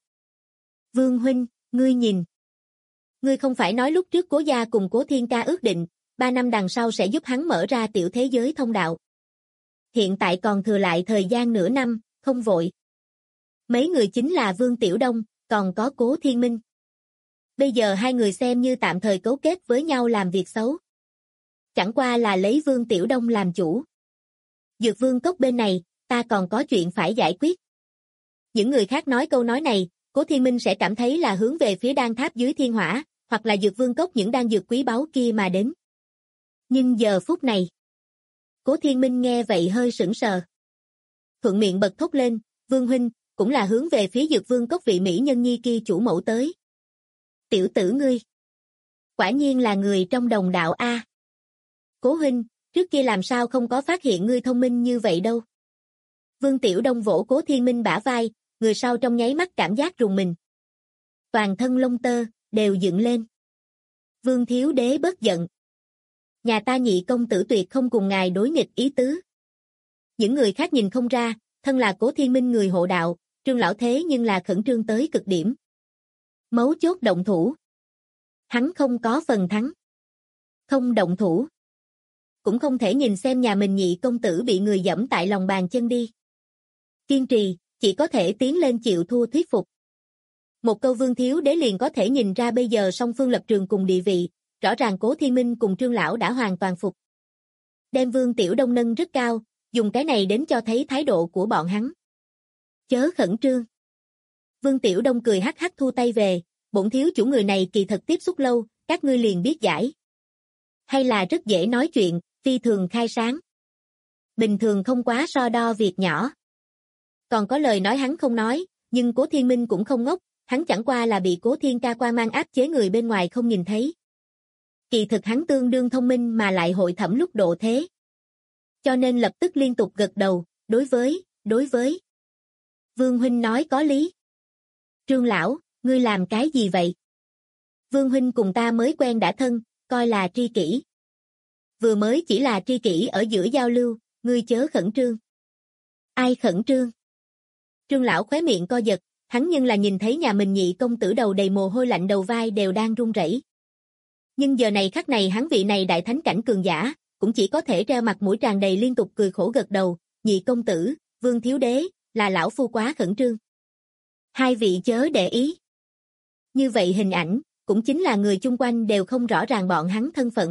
Vương huynh, ngươi nhìn. Ngươi không phải nói lúc trước Cố gia cùng Cố Thiên ca ước định, 3 năm đằng sau sẽ giúp hắn mở ra tiểu thế giới thông đạo. Hiện tại còn thừa lại thời gian nửa năm, không vội. Mấy người chính là Vương Tiểu Đông, còn có Cố Thiên Minh. Bây giờ hai người xem như tạm thời cấu kết với nhau làm việc xấu. Chẳng qua là lấy Vương Tiểu Đông làm chủ. Dược Vương Cốc bên này, ta còn có chuyện phải giải quyết. Những người khác nói câu nói này, Cố Thiên Minh sẽ cảm thấy là hướng về phía đan tháp dưới thiên hỏa, hoặc là Dược Vương Cốc những đan dược quý báu kia mà đến. Nhưng giờ phút này, Cố Thiên Minh nghe vậy hơi sững sờ. Thuận miệng bật thốt lên, Vương huynh, cũng là hướng về phía Dược Vương Cốc vị mỹ nhân nhi kia chủ mẫu tới. Tiểu tử ngươi. Quả nhiên là người trong đồng đạo A. Cố huynh, trước kia làm sao không có phát hiện ngươi thông minh như vậy đâu. Vương Tiểu Đông vỗ Cố Thiên Minh bả vai, người sau trong nháy mắt cảm giác rùng mình. Toàn thân lông tơ, đều dựng lên. Vương Thiếu Đế bớt giận. Nhà ta nhị công tử tuyệt không cùng ngài đối nghịch ý tứ. Những người khác nhìn không ra, thân là Cố Thiên Minh người hộ đạo, Trương lão thế nhưng là khẩn trương tới cực điểm. Mấu chốt động thủ. Hắn không có phần thắng. Không động thủ. Cũng không thể nhìn xem nhà mình nhị công tử bị người giẫm tại lòng bàn chân đi. Kiên trì, chỉ có thể tiến lên chịu thua thuyết phục. Một câu Vương Thiếu Đế liền có thể nhìn ra bây giờ song phương lập trường cùng địa vị, rõ ràng Cố Thiên Minh cùng Trương lão đã hoàn toàn phục. Đem Vương Tiểu Đông nâng rất cao, dùng cái này đến cho thấy thái độ của bọn hắn. Chớ khẩn trương. Vương Tiểu Đông cười hắc hắc thu tay về, bổn thiếu chủ người này kỳ thật tiếp xúc lâu, các ngươi liền biết giải. Hay là rất dễ nói chuyện, phi thường khai sáng. Bình thường không quá so đo việc nhỏ. Còn có lời nói hắn không nói, nhưng Cố Thiên Minh cũng không ngốc, hắn chẳng qua là bị Cố Thiên Ca qua mang áp chế người bên ngoài không nhìn thấy. Kỳ thực hắn tương đương thông minh mà lại hội thẩm lúc độ thế. Cho nên lập tức liên tục gật đầu, đối với. Vương huynh nói có lý. Trương lão, ngươi làm cái gì vậy? Vương huynh cùng ta mới quen đã thân, coi là tri kỷ. Vừa mới chỉ là tri kỷ ở giữa giao lưu, ngươi chớ khẩn trương. Ai khẩn trương? Trương lão khóe miệng co giật, hắn nhưng là nhìn thấy nhà mình nhị công tử đầu đầy mồ hôi lạnh đầu vai đều đang run rẩy. Nhưng giờ này khắc này hắn vị này đại thánh cảnh cường giả, cũng chỉ có thể treo mặt mũi tràn đầy liên tục cười khổ gật đầu, nhị công tử, Vương thiếu đế, là lão phu quá khẩn trương. Hai vị chớ để ý. Như vậy hình ảnh, cũng chính là người chung quanh đều không rõ ràng bọn hắn thân phận.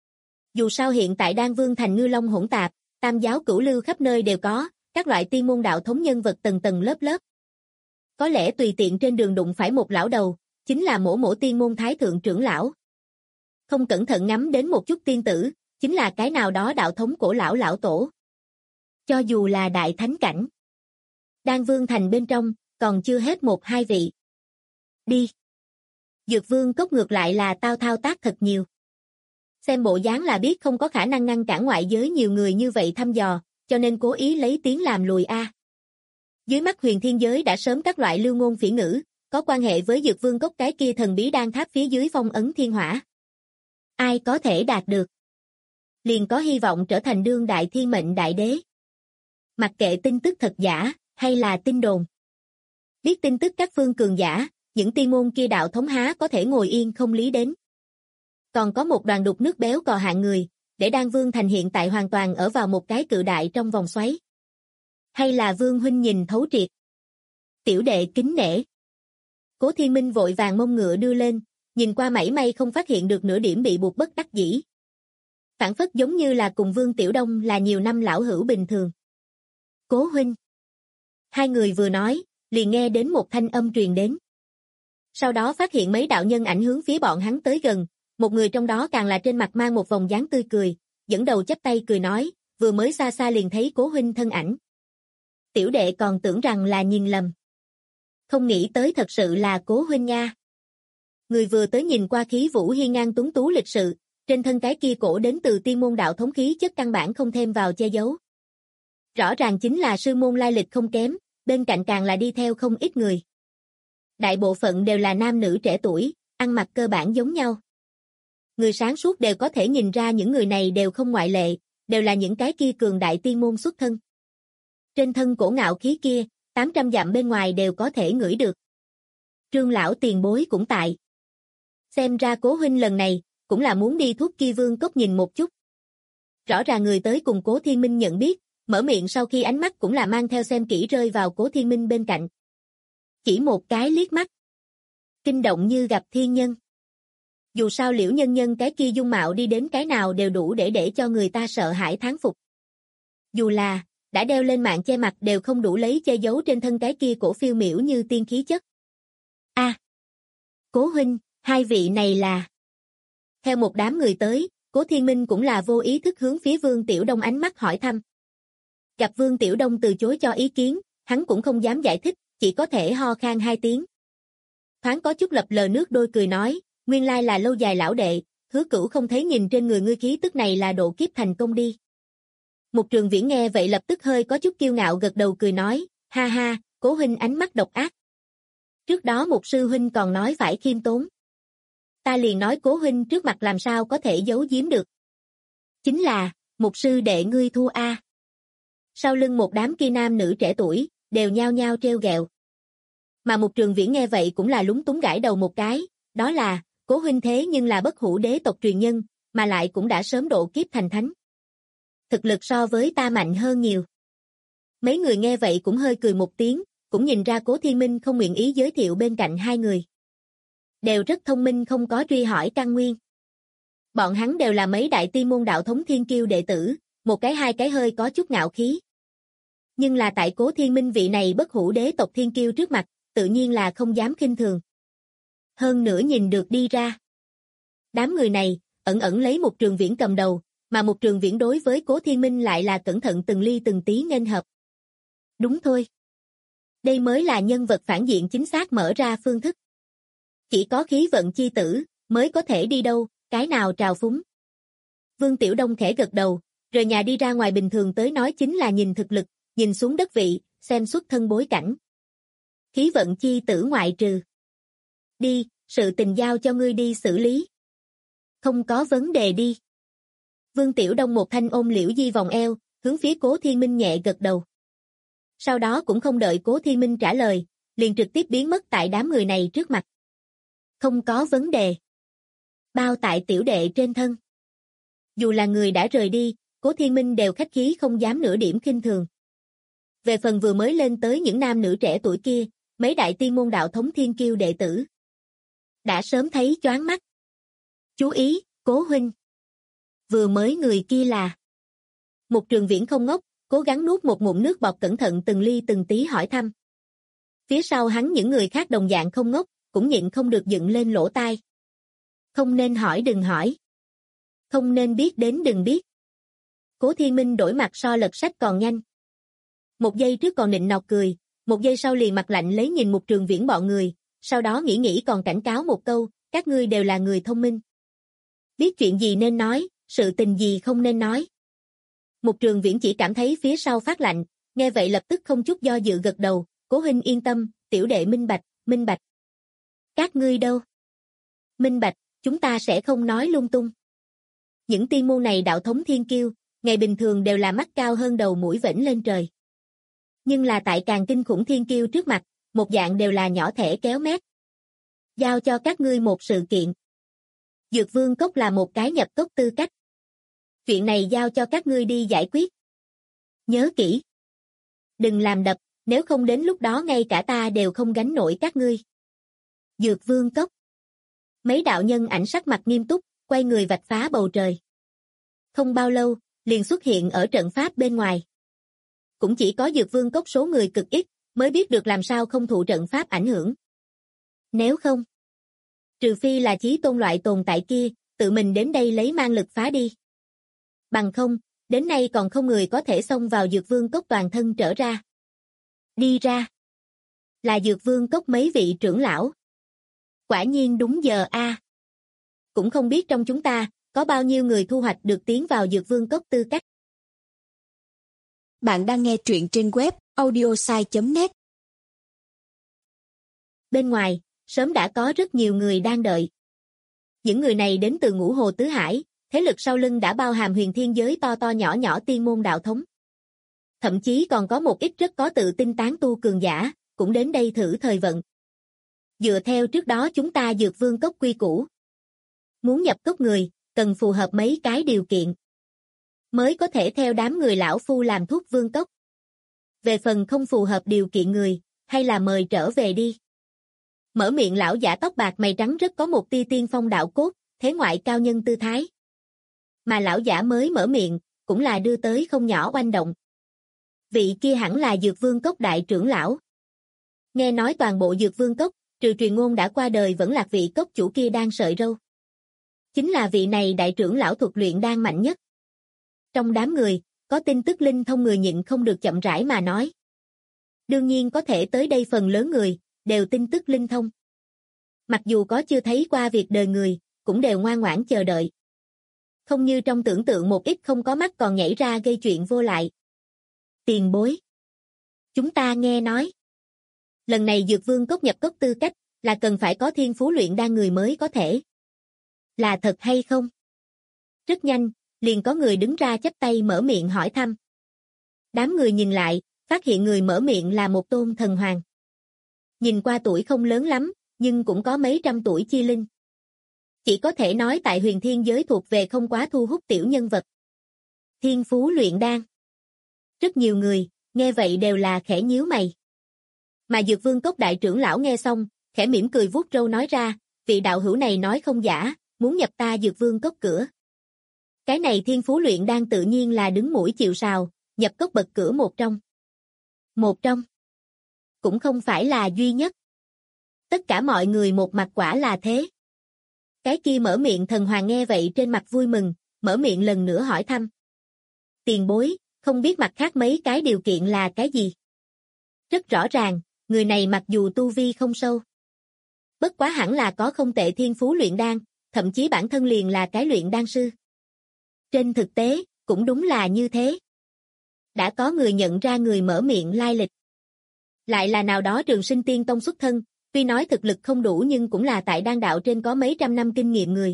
Dù sao hiện tại Đan Vương thành ngư long hỗn tạp, tam giáo cửu lưu khắp nơi đều có, các loại tiên môn đạo thống nhân vật tầng tầng lớp lớp. Có lẽ tùy tiện trên đường đụng phải một lão đầu, chính là mỗ tiên môn thái thượng trưởng lão. Không cẩn thận ngắm đến một chút tiên tử, chính là cái nào đó đạo thống cổ lão lão tổ. Cho dù là đại thánh cảnh. Đan Vương thành bên trong, còn chưa hết một hai vị. Đi. Dược Vương cốc ngược lại là tao thao tác thật nhiều. Xem bộ dáng là biết không có khả năng ngăn cản ngoại giới nhiều người như vậy thăm dò, cho nên cố ý lấy tiếng làm lùi a. Dưới mắt huyền thiên giới đã sớm các loại lưu ngôn phỉ ngữ, có quan hệ với Dược Vương cốc cái kia thần bí đan tháp phía dưới phong ấn thiên hỏa. Ai có thể đạt được, liền có hy vọng trở thành đương đại thiên mệnh đại đế. Mặc kệ tin tức thật giả, hay là tin đồn. Biết tin tức các phương cường giả, những tiên môn kia đạo thống há có thể ngồi yên không lý đến. Còn có một đoàn đục nước béo cò hạng người, để Đan Vương thành hiện tại hoàn toàn ở vào một cái cự đại trong vòng xoáy. Hay là Vương huynh nhìn thấu triệt. Tiểu đệ kính nể. Cố Thiên Minh vội vàng mông ngựa đưa lên, nhìn qua mảy may không phát hiện được nửa điểm bị buộc bất đắc dĩ. Phản phất giống như là cùng Vương Tiểu Đông là nhiều năm lão hữu bình thường. Cố huynh. Hai người vừa nói, liền nghe đến một thanh âm truyền đến. Sau đó phát hiện mấy đạo nhân ảnh hướng phía bọn hắn tới gần, một người trong đó càng là trên mặt mang một vòng dáng tươi cười, dẫn đầu chắp tay cười nói, vừa mới xa xa liền thấy Cố huynh thân ảnh. Tiểu đệ còn tưởng rằng là nhìn lầm. Không nghĩ tới thật sự là Cố huynh nha. Người vừa tới nhìn qua khí vũ hiên ngang tuấn tú lịch sự, trên thân cái kia cổ đến từ tiên môn đạo thống khí chất căn bản không thêm vào che giấu. Rõ ràng chính là sư môn lai lịch không kém, bên cạnh càng là đi theo không ít người. Đại bộ phận đều là nam nữ trẻ tuổi, ăn mặc cơ bản giống nhau. Người sáng suốt đều có thể nhìn ra những người này đều không ngoại lệ, đều là những cái kia cường đại tiên môn xuất thân. Trên thân cổ ngạo khí kia, 800 dặm bên ngoài đều có thể ngửi được. Trương lão tiền bối cũng tại. Xem ra Cố huynh lần này, cũng là muốn đi Thuốc Kia Vương cốc nhìn một chút. Rõ ràng người tới cùng Cố Thiên Minh nhận biết, mở miệng sau khi ánh mắt cũng là mang theo xem kỹ rơi vào Cố Thiên Minh bên cạnh. Chỉ một cái liếc mắt. Kinh động như gặp thiên nhân. Dù sao Liễu nhân nhân cái kia dung mạo đi đến cái nào đều đủ để cho người ta sợ hãi thán phục. Dù là, đã đeo lên mạng che mặt đều không đủ lấy che giấu trên thân cái kia cổ phiêu miểu như tiên khí chất. Cố huynh, hai vị này là... Theo một đám người tới, Cố Thiên Minh cũng là vô ý thức hướng phía Vương Tiểu Đông ánh mắt hỏi thăm. Gặp Vương Tiểu Đông từ chối cho ý kiến, hắn cũng không dám giải thích, chỉ có thể ho khan hai tiếng. Thoáng có chút lập lờ nước đôi cười nói, nguyên lai là lâu dài lão đệ, Hứa Cửu không thấy nhìn trên người ngươi khí tức này là độ kiếp thành công đi. Một Trường Viễn nghe vậy lập tức hơi có chút kiêu ngạo gật đầu cười nói, ha ha, Cố huynh ánh mắt độc ác. Trước đó một sư huynh còn nói phải khiêm tốn. Ta liền nói Cố huynh trước mặt làm sao có thể giấu giếm được. Chính là, một sư đệ ngươi thua a. Sau lưng một đám kia nam nữ trẻ tuổi, đều nhao nhao trêu ghẹo. Mà một Trường Viễn nghe vậy cũng là lúng túng gãi đầu một cái, đó là, Cố huynh thế nhưng là bất hủ đế tộc truyền nhân, mà lại cũng đã sớm độ kiếp thành thánh. Thực lực so với ta mạnh hơn nhiều. Mấy người nghe vậy cũng hơi cười một tiếng, cũng nhìn ra Cố Thiên Minh không nguyện ý giới thiệu bên cạnh hai người. Đều rất thông minh không có truy hỏi căn nguyên. Bọn hắn đều là mấy đại tiên môn đạo thống thiên kiêu đệ tử, một cái hai cái hơi có chút ngạo khí. Nhưng là tại Cố Thiên Minh vị này bất hủ đế tộc thiên kiêu trước mặt, tự nhiên là không dám khinh thường. Hơn nữa nhìn được đi ra. Đám người này, ẩn ẩn lấy Mục Trường Viễn cầm đầu, mà Mục Trường Viễn đối với Cố Thiên Minh lại là cẩn thận từng ly từng tí nghênh hợp. Đúng thôi. Đây mới là nhân vật phản diện chính xác mở ra phương thức. Chỉ có khí vận chi tử, mới có thể đi đâu, cái nào trào phúng. Vương Tiểu Đông khẽ gật đầu, rời nhà đi ra ngoài bình thường tới nói chính là nhìn thực lực, nhìn xuống đất vị, xem xuất thân bối cảnh. Khí vận chi tử ngoại trừ. Đi, sự tình giao cho ngươi đi xử lý. Không có vấn đề đi. Vương Tiểu Đông một thanh ôm Liễu Di vòng eo, hướng phía Cố Thiên Minh nhẹ gật đầu. Sau đó cũng không đợi Cố Thiên Minh trả lời, liền trực tiếp biến mất tại đám người này trước mặt. Không có vấn đề. Bao tại tiểu đệ trên thân. Dù là người đã rời đi, Cố Thiên Minh đều khách khí không dám nửa điểm khinh thường. Về phần vừa mới lên tới những nam nữ trẻ tuổi kia, mấy đại tiên môn đạo thống thiên kiêu đệ tử. Đã sớm thấy choáng mắt. Chú ý, Cố huynh. Vừa mới người kia là. Mục Trường Viễn không ngốc, cố gắng nuốt một ngụm nước bọt cẩn thận từng ly từng tí hỏi thăm. Phía sau hắn những người khác đồng dạng không ngốc, cũng nhịn không được dựng lên lỗ tai. Không nên hỏi đừng hỏi. Không nên biết đến đừng biết. Cố Thiên Minh đổi mặt so lật sách còn nhanh. Một giây trước còn nịnh nọt cười, một giây sau liền mặt lạnh lấy nhìn Mục Trường Viễn bọn người, sau đó nghĩ còn cảnh cáo một câu, các ngươi đều là người thông minh. Biết chuyện gì nên nói, sự tình gì không nên nói. Mục Trường Viễn chỉ cảm thấy phía sau phát lạnh, nghe vậy lập tức không chút do dự gật đầu, Cố huynh yên tâm, tiểu đệ minh bạch, minh bạch. Các ngươi đâu? Minh bạch, chúng ta sẽ không nói lung tung. Những tiên môn này đạo thống thiên kiêu, ngày bình thường đều là mắt cao hơn đầu mũi vểnh lên trời. Nhưng là tại càng kinh khủng thiên kiêu trước mặt, một dạng đều là nhỏ thẻ kéo mét. Giao cho các ngươi một sự kiện. Dược Vương Cốc là một cái nhập cốc tư cách. Chuyện này giao cho các ngươi đi giải quyết. Nhớ kỹ. Đừng làm đập, nếu không đến lúc đó ngay cả ta đều không gánh nổi các ngươi. Dược Vương Cốc. Mấy đạo nhân ảnh sắc mặt nghiêm túc, quay người vạch phá bầu trời. Không bao lâu, liền xuất hiện ở trận pháp bên ngoài. Cũng chỉ có Dược Vương Cốc số người cực ít, mới biết được làm sao không thụ trận pháp ảnh hưởng. Nếu không, trừ phi là chí tôn loại tồn tại kia, tự mình đến đây lấy mang lực phá đi. Bằng không, đến nay còn không người có thể xông vào Dược Vương Cốc toàn thân trở ra. Đi ra. Là Dược Vương Cốc mấy vị trưởng lão. Quả nhiên đúng giờ a. Cũng không biết trong chúng ta, có bao nhiêu người thu hoạch được tiến vào Dược Vương Cốc tư cách. Bạn đang nghe truyện trên web audiosai.net. Bên ngoài, sớm đã có rất nhiều người đang đợi. Những người này đến từ Ngũ Hồ Tứ Hải, thế lực sau lưng đã bao hàm huyền thiên giới to to nhỏ nhỏ tiên môn đạo thống. Thậm chí còn có một ít rất có tự tin tán tu cường giả, cũng đến đây thử thời vận. Dựa theo trước đó chúng ta Dược Vương Cốc quy củ. Muốn nhập cốc người, cần phù hợp mấy cái điều kiện. Mới có thể theo đám người lão phu làm thuốc vương cốc. Về phần không phù hợp điều kiện người, hay là mời trở về đi. Mở miệng lão giả tóc bạc mày trắng rất có một tia tiên phong đạo cốt, thế ngoại cao nhân tư thái. Mà lão giả mới mở miệng, cũng là đưa tới không nhỏ oanh động. Vị kia hẳn là Dược Vương Cốc đại trưởng lão. Nghe nói toàn bộ Dược Vương Cốc, trừ truyền ngôn đã qua đời vẫn lạc vị cốc chủ kia đang sợi râu. Chính là vị này đại trưởng lão thuật luyện đan mạnh nhất. Trong đám người, có tin tức linh thông người nhịn không được chậm rãi mà nói. Đương nhiên có thể tới đây phần lớn người, đều tin tức linh thông. Mặc dù có chưa thấy qua việc đời người, cũng đều ngoan ngoãn chờ đợi. Không như trong tưởng tượng một ít không có mắt còn nhảy ra gây chuyện vô lại. Tiền bối. Chúng ta nghe nói. Lần này Dược Vương Cốc nhập cốc tư cách, là cần phải có thiên phú luyện đan người mới có thể. Là thật hay không? Rất nhanh, liền có người đứng ra chắp tay mở miệng hỏi thăm. Đám người nhìn lại, phát hiện người mở miệng là một tôn thần hoàng. Nhìn qua tuổi không lớn lắm, nhưng cũng có mấy trăm tuổi chi linh. Chỉ có thể nói tại huyền thiên giới thuộc về không quá thu hút tiểu nhân vật. Thiên phú luyện đan. Rất nhiều người, nghe vậy đều là khẽ nhíu mày. Mà Dược Vương Cốc đại trưởng lão nghe xong, khẽ mỉm cười vuốt râu nói ra, vị đạo hữu này nói không giả, muốn nhập ta Dược Vương Cốc cửa. Cái này thiên phú luyện đan tự nhiên là đứng mũi chịu sào, nhập cốc bậc cửa một trong. Một trong. Cũng không phải là duy nhất. Tất cả mọi người một mặt quả là thế. Cái kia mở miệng thần hoàng nghe vậy trên mặt vui mừng, mở miệng lần nữa hỏi thăm. Tiền bối, không biết mặt khác mấy cái điều kiện là cái gì? Rất rõ ràng, người này mặc dù tu vi không sâu. Bất quá hẳn là có không tệ thiên phú luyện đan, thậm chí bản thân liền là cái luyện đan sư. Trên thực tế, cũng đúng là như thế. Đã có người nhận ra người mở miệng lai lịch. Lại là nào đó Trường Sinh Tiên Tông xuất thân, tuy nói thực lực không đủ nhưng cũng là tại đan đạo trên có mấy trăm năm kinh nghiệm người.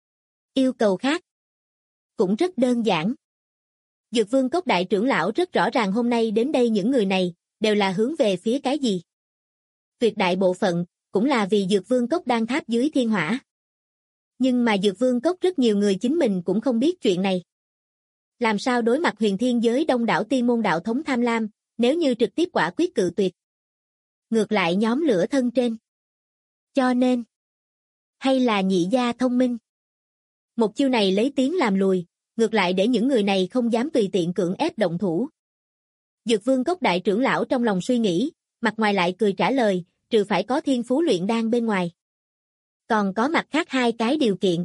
Yêu cầu khác cũng rất đơn giản. Dược Vương Cốc đại trưởng lão rất rõ ràng hôm nay đến đây những người này đều là hướng về phía cái gì. Tuyệt đại bộ phận cũng là vì Dược Vương Cốc đang tháp dưới thiên hỏa. Nhưng mà Dược Vương Cốc rất nhiều người chính mình cũng không biết chuyện này. Làm sao đối mặt huyền thiên giới đông đảo tiên môn đạo thống tham lam, nếu như trực tiếp quả quyết cự tuyệt. Ngược lại nhóm lửa thân trên. Cho nên, hay là nhị gia thông minh. Một chiêu này lấy tiếng làm lùi, ngược lại để những người này không dám tùy tiện cưỡng ép động thủ. Dược Vương Cốc đại trưởng lão trong lòng suy nghĩ, mặt ngoài lại cười trả lời, trừ phải có thiên phú luyện đan bên ngoài. Còn có mặt khác hai cái điều kiện.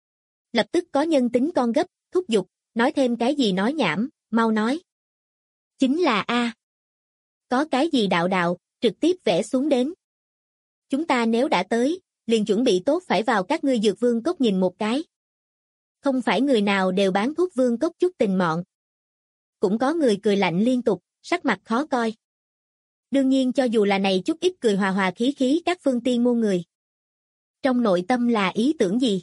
Lập tức có nhân tính con gấp, thúc giục, nói thêm cái gì nói nhảm, mau nói. Chính là A. Có cái gì đạo, trực tiếp vẽ xuống đến. Chúng ta nếu đã tới, liền chuẩn bị tốt phải vào các ngươi Dược Vương Cốc nhìn một cái. Không phải người nào đều bán thuốc Vương Cốc chút tình mọn. Cũng có người cười lạnh liên tục, sắc mặt khó coi. Đương nhiên cho dù là này chút ít cười hòa hòa khí khí các phương tiên môn người. Trong nội tâm là ý tưởng gì?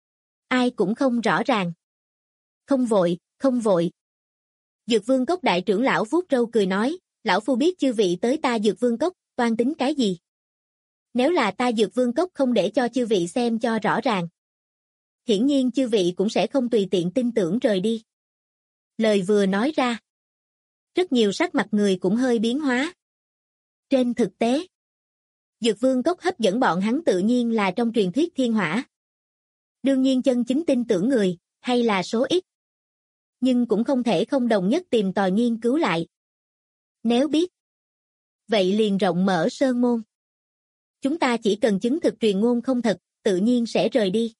Ai cũng không rõ ràng. Không vội, không vội. Dược Vương Cốc đại trưởng lão vuốt râu cười nói, lão phu biết chư vị tới ta Dược Vương Cốc, toan tính cái gì? Nếu là ta Dược Vương Cốc không để cho chư vị xem cho rõ ràng. Hiển nhiên chư vị cũng sẽ không tùy tiện tin tưởng rời đi. Lời vừa nói ra. Rất nhiều sắc mặt người cũng hơi biến hóa. Trên thực tế, Dược Vương Cốc hấp dẫn bọn hắn tự nhiên là trong truyền thuyết thiên hỏa. Đương nhiên chân chính tin tưởng người, hay là số ít. Nhưng cũng không thể không đồng nhất tìm tòi nghiên cứu lại. Nếu biết, vậy liền rộng mở sơn môn. Chúng ta chỉ cần chứng thực truyền ngôn không thật, tự nhiên sẽ rời đi.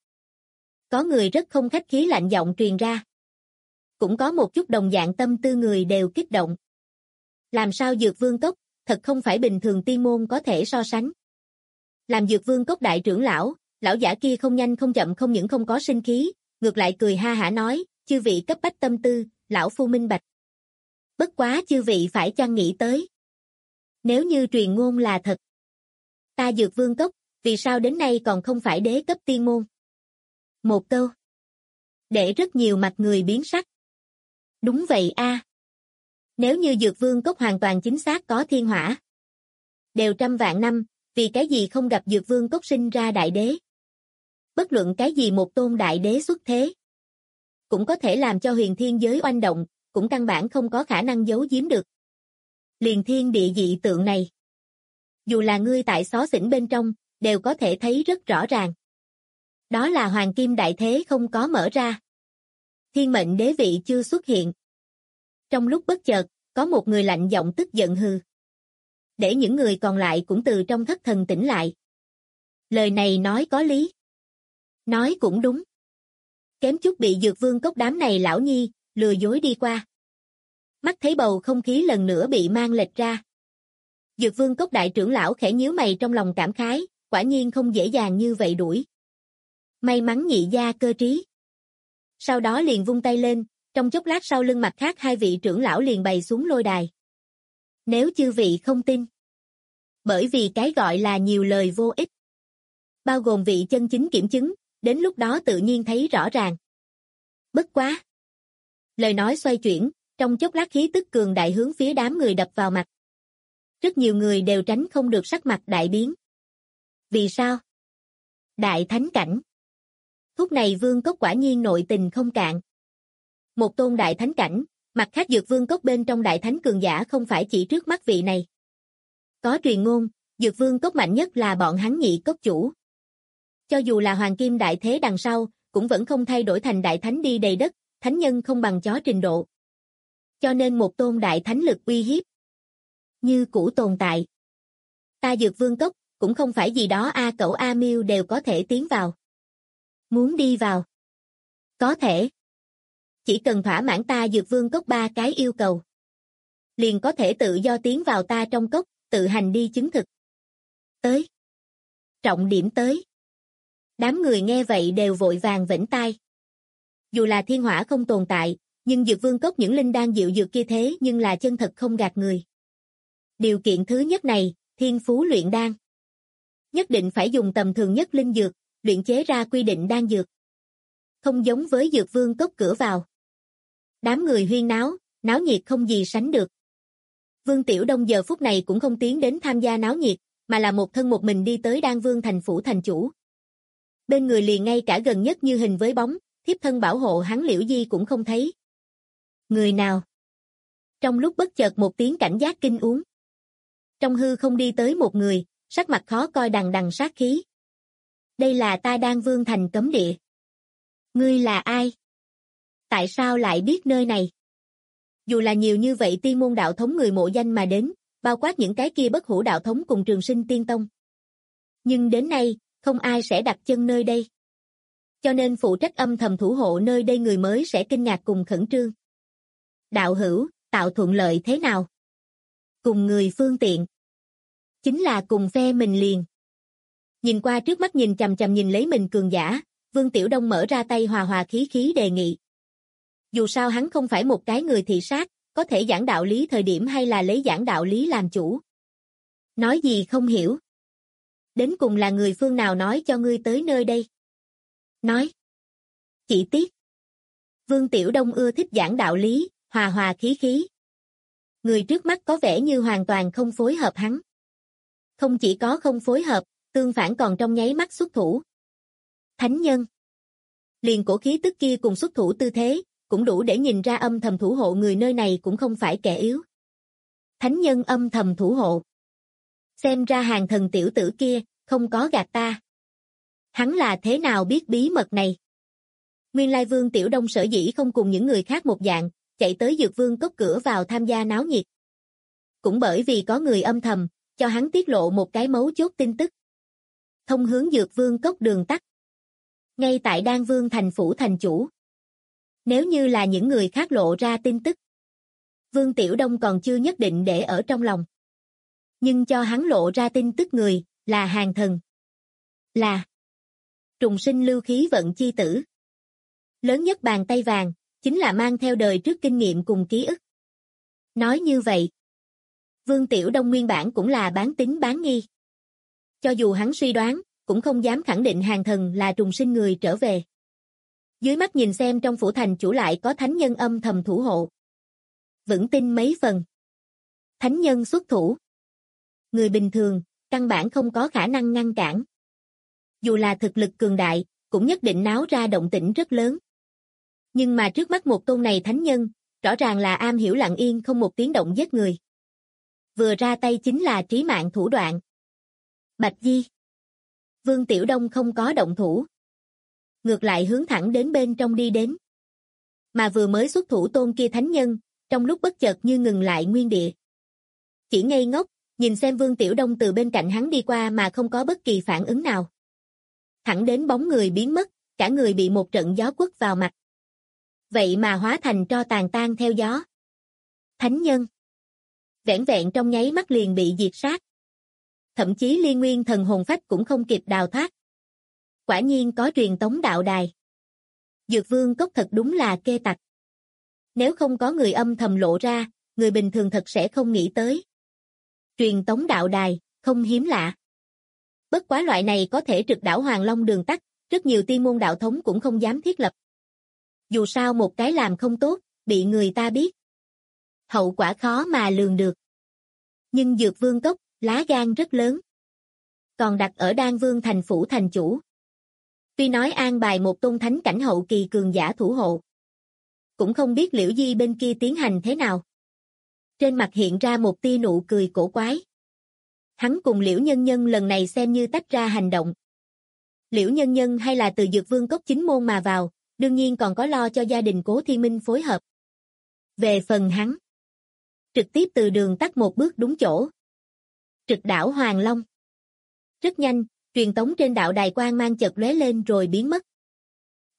Có người rất không khách khí lạnh giọng truyền ra. Cũng có một chút đồng dạng tâm tư người đều kích động. Làm sao Dược Vương Cốc, thật không phải bình thường tiên môn có thể so sánh. Làm Dược Vương Cốc đại trưởng lão giả kia không nhanh không chậm không những không có sinh khí, ngược lại cười ha hả nói, chư vị cấp bách tâm tư, lão phu minh bạch. Bất quá chư vị phải chăng nghĩ tới. Nếu như truyền ngôn là thật, ta Dược Vương Cốc, vì sao đến nay còn không phải đế cấp tiên môn? Một câu. Để rất nhiều mặt người biến sắc. Đúng vậy a. Nếu như Dược Vương Cốc hoàn toàn chính xác có thiên hỏa. Đều trăm vạn năm, vì cái gì không gặp Dược Vương Cốc sinh ra đại đế? Bất luận cái gì một tôn đại đế xuất thế. Cũng có thể làm cho huyền thiên giới oanh động, cũng căn bản không có khả năng giấu giếm được. Liền thiên địa dị tượng này. Dù là ngươi tại xó xỉnh bên trong, đều có thể thấy rất rõ ràng. Đó là hoàng kim đại thế không có mở ra. Thiên mệnh đế vị chưa xuất hiện. Trong lúc bất chợt, có một người lạnh giọng tức giận hừ. Để những người còn lại cũng từ trong thất thần tỉnh lại. Lời này nói có lý. Nói cũng đúng. Kém chút bị Dược Vương Cốc đám này lão nhi, lừa dối đi qua. Mắt thấy bầu không khí lần nữa bị mang lệch ra. Dược Vương Cốc đại trưởng lão khẽ nhíu mày trong lòng cảm khái, quả nhiên không dễ dàng như vậy đuổi. May mắn nhị gia cơ trí. Sau đó liền vung tay lên, trong chốc lát sau lưng mặt khác hai vị trưởng lão liền bày xuống lôi đài. Nếu chư vị không tin. Bởi vì cái gọi là nhiều lời vô ích. Bao gồm vị chân chính kiểm chứng, đến lúc đó tự nhiên thấy rõ ràng. Bất quá. Lời nói xoay chuyển, trong chốc lát khí tức cường đại hướng phía đám người đập vào mặt. Rất nhiều người đều tránh không được sắc mặt đại biến. Vì sao? Đại thánh cảnh. Phút này Vương Cốc quả nhiên nội tình không cạn. Một tôn đại thánh cảnh, mặt khác Dược Vương Cốc bên trong đại thánh cường giả không phải chỉ trước mắt vị này. Có truyền ngôn, Dược Vương Cốc mạnh nhất là bọn hắn nhị cốc chủ. Cho dù là hoàng kim đại thế đằng sau, cũng vẫn không thay đổi thành đại thánh đi đầy đất, thánh nhân không bằng chó trình độ. Cho nên một tôn đại thánh lực uy hiếp. Như cũ tồn tại. Ta Dược Vương Cốc, cũng không phải gì đó A Cẩu A Miêu đều có thể tiến vào. Muốn đi vào? Có thể. Chỉ cần thỏa mãn ta Dược Vương cốc 3 cái yêu cầu. Liền có thể tự do tiến vào ta trong cốc, tự hành đi chứng thực. Tới. Trọng điểm tới. Đám người nghe vậy đều vội vàng vểnh tai. Dù là thiên hỏa không tồn tại, nhưng Dược Vương cốc những linh đan diệu dược kia thế nhưng là chân thật không gạt người. Điều kiện thứ nhất này, thiên phú luyện đan. Nhất định phải dùng tầm thường nhất linh dược, luyện chế ra quy định đan dược. Không giống với Dược Vương cốc cửa vào. Đám người huyên náo, náo nhiệt không gì sánh được. Vương Tiểu Đông giờ phút này cũng không tiến đến tham gia náo nhiệt, mà là một thân một mình đi tới Đan Vương thành phủ thành chủ. Bên người liền ngay cả gần nhất như hình với bóng, thiếp thân bảo hộ hắn Liễu Di cũng không thấy. Người nào? Trong lúc bất chợt một tiếng cảnh giác kinh uống. Trong hư không đi tới một người, sắc mặt khó coi đằng đằng sát khí. Đây là ta Đan Vương thành cấm địa. Ngươi là ai? Tại sao lại biết nơi này? Dù là nhiều như vậy tiên môn đạo thống người mộ danh mà đến, bao quát những cái kia bất hủ đạo thống cùng Trường Sinh Tiên Tông. Nhưng đến nay, không ai sẽ đặt chân nơi đây. Cho nên phụ trách âm thầm thủ hộ nơi đây người mới sẽ kinh ngạc cùng khẩn trương. Đạo hữu, tạo thuận lợi thế nào? Cùng người phương tiện. Chính là cùng phe mình liền. Nhìn qua trước mắt nhìn chằm chằm nhìn lấy mình cường giả, Vương Tiểu Đông mở ra tay hòa hòa khí khí đề nghị. Dù sao hắn không phải một cái người thị sát, có thể giảng đạo lý thời điểm hay là lấy giảng đạo lý làm chủ. Nói gì không hiểu. Đến cùng là người phương nào nói cho ngươi tới nơi đây? Nói. Chỉ tiếc. Vương Tiểu Đông ưa thích giảng đạo lý, hòa hòa khí khí. Người trước mắt có vẻ như hoàn toàn không phối hợp hắn. Không chỉ có không phối hợp, tương phản còn trong nháy mắt xuất thủ. Thánh nhân. Liền cổ khí tức kia cùng xuất thủ tư thế, cũng đủ để nhìn ra âm thầm thủ hộ người nơi này cũng không phải kẻ yếu. Thánh nhân âm thầm thủ hộ. Xem ra hàng thần tiểu tử kia, không có gạt ta. Hắn là thế nào biết bí mật này? Nguyên lai Vương Tiểu Đông sở dĩ không cùng những người khác một dạng, chạy tới Dược Vương cốc cửa vào tham gia náo nhiệt. Cũng bởi vì có người âm thầm, cho hắn tiết lộ một cái mấu chốt tin tức. Thông hướng Dược Vương cốc đường tắt. Ngay tại Đan Vương thành phủ thành chủ. Nếu như là những người khác lộ ra tin tức, Vương Tiểu Đông còn chưa nhất định để ở trong lòng. Nhưng cho hắn lộ ra tin tức người, là hàng thần. Là trùng sinh lưu khí vận chi tử. Lớn nhất bàn tay vàng, chính là mang theo đời trước kinh nghiệm cùng ký ức. Nói như vậy, Vương Tiểu Đông nguyên bản cũng là bán tín bán nghi. Cho dù hắn suy đoán, cũng không dám khẳng định hàng thần là trùng sinh người trở về. Dưới mắt nhìn xem trong phủ thành chủ lại có thánh nhân âm thầm thủ hộ. Vững tin mấy phần. Thánh nhân xuất thủ. Người bình thường, căn bản không có khả năng ngăn cản. Dù là thực lực cường đại, cũng nhất định náo ra động tĩnh rất lớn. Nhưng mà trước mắt một tôn này thánh nhân, rõ ràng là am hiểu lặng yên không một tiếng động giết người. Vừa ra tay chính là trí mạng thủ đoạn. Bạch Di. Vương Tiểu Đông không có động thủ. Ngược lại hướng thẳng đến bên trong đi đến. Mà vừa mới xuất thủ tôn kia thánh nhân, trong lúc bất chợt như ngừng lại nguyên địa. Chỉ ngây ngốc, nhìn xem Vương Tiểu Đông từ bên cạnh hắn đi qua mà không có bất kỳ phản ứng nào. Thẳng đến bóng người biến mất, cả người bị một trận gió quất vào mặt. Vậy mà hóa thành tro tàn tan theo gió. Thánh nhân. Vẻn vẹn trong nháy mắt liền bị diệt sát. Thậm chí liên nguyên thần hồn phách cũng không kịp đào thoát. Quả nhiên có truyền tống đạo đài. Dược Vương cốc thật đúng là kê tặc. Nếu không có người âm thầm lộ ra, người bình thường thật sẽ không nghĩ tới. Truyền tống đạo đài, không hiếm lạ. Bất quá loại này có thể trực đảo Hoàng Long đường tắt, rất nhiều tiên môn đạo thống cũng không dám thiết lập. Dù sao một cái làm không tốt, bị người ta biết. Hậu quả khó mà lường được. Nhưng Dược Vương cốc, lá gan rất lớn. Còn đặt ở Đan Vương thành phủ thành chủ. Tuy nói an bài một tôn thánh cảnh hậu kỳ cường giả thủ hộ. Cũng không biết Liễu Di bên kia tiến hành thế nào. Trên mặt hiện ra một tia nụ cười cổ quái. Hắn cùng Liễu Nhân Nhân lần này xem như tách ra hành động. Liễu Nhân Nhân hay là từ Dược Vương cốc chính môn mà vào, đương nhiên còn có lo cho gia đình Cố Thiên Minh phối hợp. Về phần hắn, trực tiếp từ đường tắt một bước đúng chỗ. Trực đảo Hoàng Long. Rất nhanh, truyền tống trên đạo đài quang mang chợt lóe lên rồi biến mất.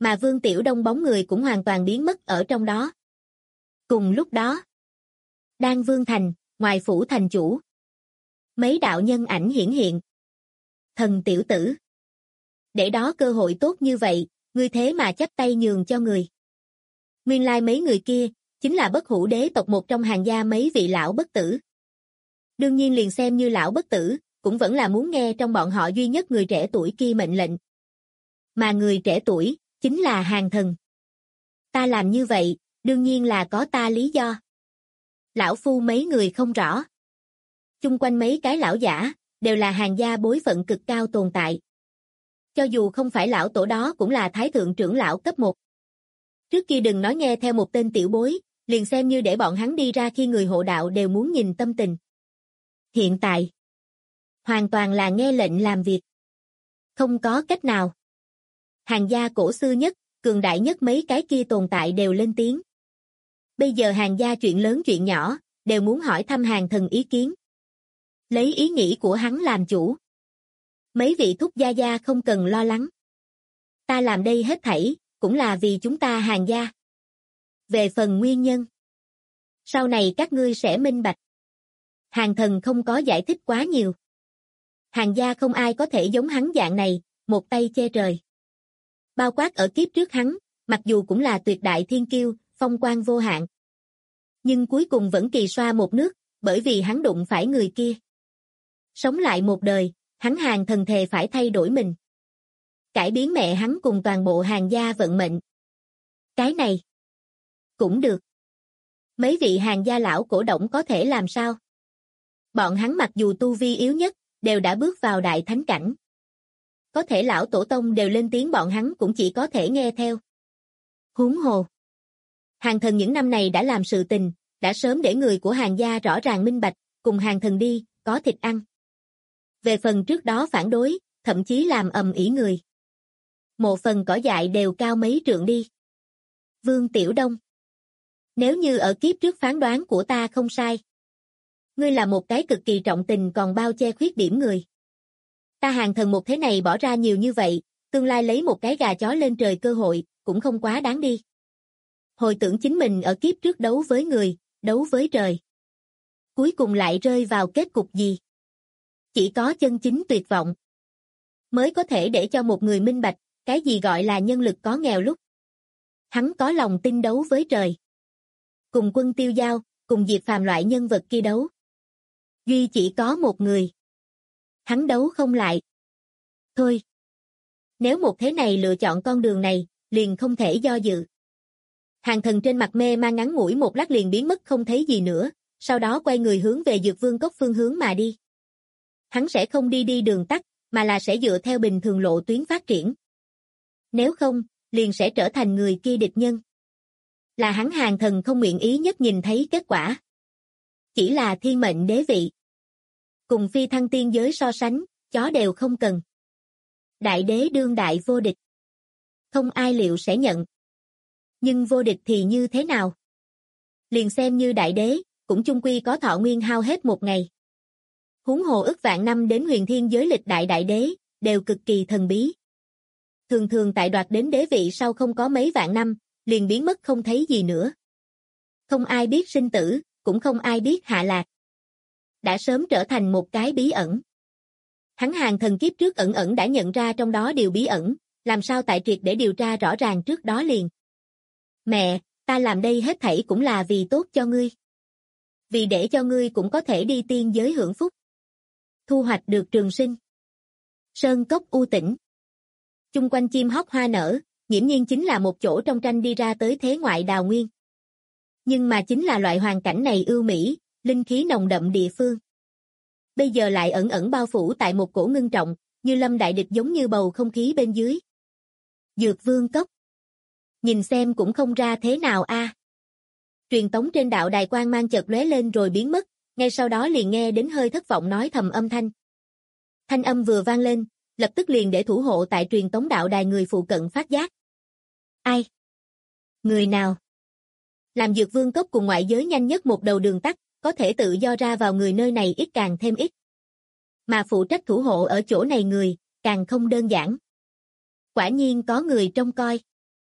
Mà Vương Tiểu Đông bóng người cũng hoàn toàn biến mất ở trong đó. Cùng lúc đó, Đan Vương Thành, ngoài phủ thành chủ. Mấy đạo nhân ảnh hiển hiện. Thần tiểu tử. Để đó cơ hội tốt như vậy, ngươi thế mà chắp tay nhường cho người. Nguyên lai mấy người kia, chính là Bất Hủ đế tộc một trong hàng gia mấy vị lão bất tử. Đương nhiên liền xem như lão bất tử, cũng vẫn là muốn nghe trong bọn họ duy nhất người trẻ tuổi kia mệnh lệnh. Mà người trẻ tuổi, chính là Hàng Thần. Ta làm như vậy, đương nhiên là có ta lý do. Lão phu mấy người không rõ. Chung quanh mấy cái lão giả, đều là hàng gia bối phận cực cao tồn tại. Cho dù không phải lão tổ đó cũng là thái thượng trưởng lão cấp 1. Trước kia đừng nói nghe theo một tên tiểu bối, liền xem như để bọn hắn đi ra khi người hộ đạo đều muốn nhìn tâm tình. Hiện tại, hoàn toàn là nghe lệnh làm việc. Không có cách nào. Hàng gia cổ xưa nhất, cường đại nhất mấy cái kia tồn tại đều lên tiếng. Bây giờ hàng gia chuyện lớn chuyện nhỏ, đều muốn hỏi thăm Hàng Thần ý kiến. Lấy ý nghĩ của hắn làm chủ. Mấy vị thúc gia gia không cần lo lắng. Ta làm đây hết thảy, cũng là vì chúng ta hàng gia. Về phần nguyên nhân, sau này các ngươi sẽ minh bạch. Hàng Thần không có giải thích quá nhiều. Hàng gia không ai có thể giống hắn dạng này, một tay che trời. Bao quát ở kiếp trước hắn, mặc dù cũng là tuyệt đại thiên kiêu, phong quang vô hạn. Nhưng cuối cùng vẫn kỳ xoa một nước, bởi vì hắn đụng phải người kia. Sống lại một đời, hắn Hàng Thần thề phải thay đổi mình. Cải biến mẹ hắn cùng toàn bộ hàng gia vận mệnh. Cái này cũng được. Mấy vị hàng gia lão cổ động có thể làm sao? Bọn hắn mặc dù tu vi yếu nhất, đều đã bước vào đại thánh cảnh. Có thể lão tổ tông đều lên tiếng bọn hắn cũng chỉ có thể nghe theo. Huống hồ. Hàng Thần những năm này đã làm sự tình, đã sớm để người của hàng gia rõ ràng minh bạch, cùng Hàng Thần đi, có thịt ăn. Về phần trước đó phản đối, thậm chí làm ầm ĩ người. Một phần cỏ dại đều cao mấy trượng đi. Vương Tiểu Đông. Nếu như ở kiếp trước phán đoán của ta không sai. Ngươi là một cái cực kỳ trọng tình còn bao che khuyết điểm người. Ta Hàng Thần một thế này bỏ ra nhiều như vậy, tương lai lấy một cái gà chó lên trời cơ hội, cũng không quá đáng đi. Hồi tưởng chính mình ở kiếp trước đấu với người, đấu với trời. Cuối cùng lại rơi vào kết cục gì? Chỉ có chân chính tuyệt vọng. Mới có thể để cho một người minh bạch, cái gì gọi là nhân lực có nghèo lúc. Hắn có lòng tin đấu với trời. Cùng Quân Tiêu Giao, cùng Diệp Phàm loại nhân vật kia đấu. Duy chỉ có một người. Hắn đấu không lại. Thôi. Nếu một thế này lựa chọn con đường này, liền không thể do dự. Hàng Thần trên mặt mê man ngắn ngủi một lát liền biến mất không thấy gì nữa, sau đó quay người hướng về Dược Vương Cốc phương hướng mà đi. Hắn sẽ không đi đường tắt, mà là sẽ dựa theo bình thường lộ tuyến phát triển. Nếu không, liền sẽ trở thành người kia địch nhân. Là hắn Hàng Thần không nguyện ý nhất nhìn thấy kết quả. Chỉ là thiên mệnh đế vị. Cùng phi thăng tiên giới so sánh, chó đều không cần. Đại đế đương đại vô địch. Không ai liệu sẽ nhận. Nhưng vô địch thì như thế nào? Liền xem như đại đế, cũng chung quy có thọ nguyên hao hết một ngày. Huống hồ ức vạn năm đến huyền thiên giới lịch đại đại đế, đều cực kỳ thần bí. Thường thường tại đoạt đến đế vị sau không có mấy vạn năm, liền biến mất không thấy gì nữa. Không ai biết sinh tử, cũng không ai biết hạ lạc. Đã sớm trở thành một cái bí ẩn. Hắn Hàng Thần kiếp trước ẩn đã nhận ra trong đó điều bí ẩn, làm sao tại triệt để điều tra rõ ràng trước đó liền. Mẹ, ta làm đây hết thảy cũng là vì tốt cho ngươi. Vì để cho ngươi cũng có thể đi tiên giới hưởng phúc. Thu hoạch được trường sinh. Sơn cốc u tĩnh. Chung quanh chim hót hoa nở, nghiễm nhiên chính là một chỗ trong tranh đi ra tới thế ngoại đào nguyên. Nhưng mà chính là loại hoàn cảnh này ưu mỹ, linh khí nồng đậm địa phương. Bây giờ lại ẩn bao phủ tại một cổ ngưng trọng, như lâm đại địch giống như bầu không khí bên dưới. Dược Vương Cốc. Nhìn xem cũng không ra thế nào a. Truyền tống trên đạo đài quang mang chợt lóe lên rồi biến mất, ngay sau đó liền nghe đến hơi thất vọng nói thầm âm thanh. Thanh âm vừa vang lên, lập tức liền để thủ hộ tại truyền tống đạo đài người phụ cận phát giác. Ai? Người nào? Làm Dược Vương Cốc cùng ngoại giới nhanh nhất một đầu đường tắt, có thể tự do ra vào người nơi này ít càng thêm ít. Mà phụ trách thủ hộ ở chỗ này người, càng không đơn giản. Quả nhiên có người trông coi.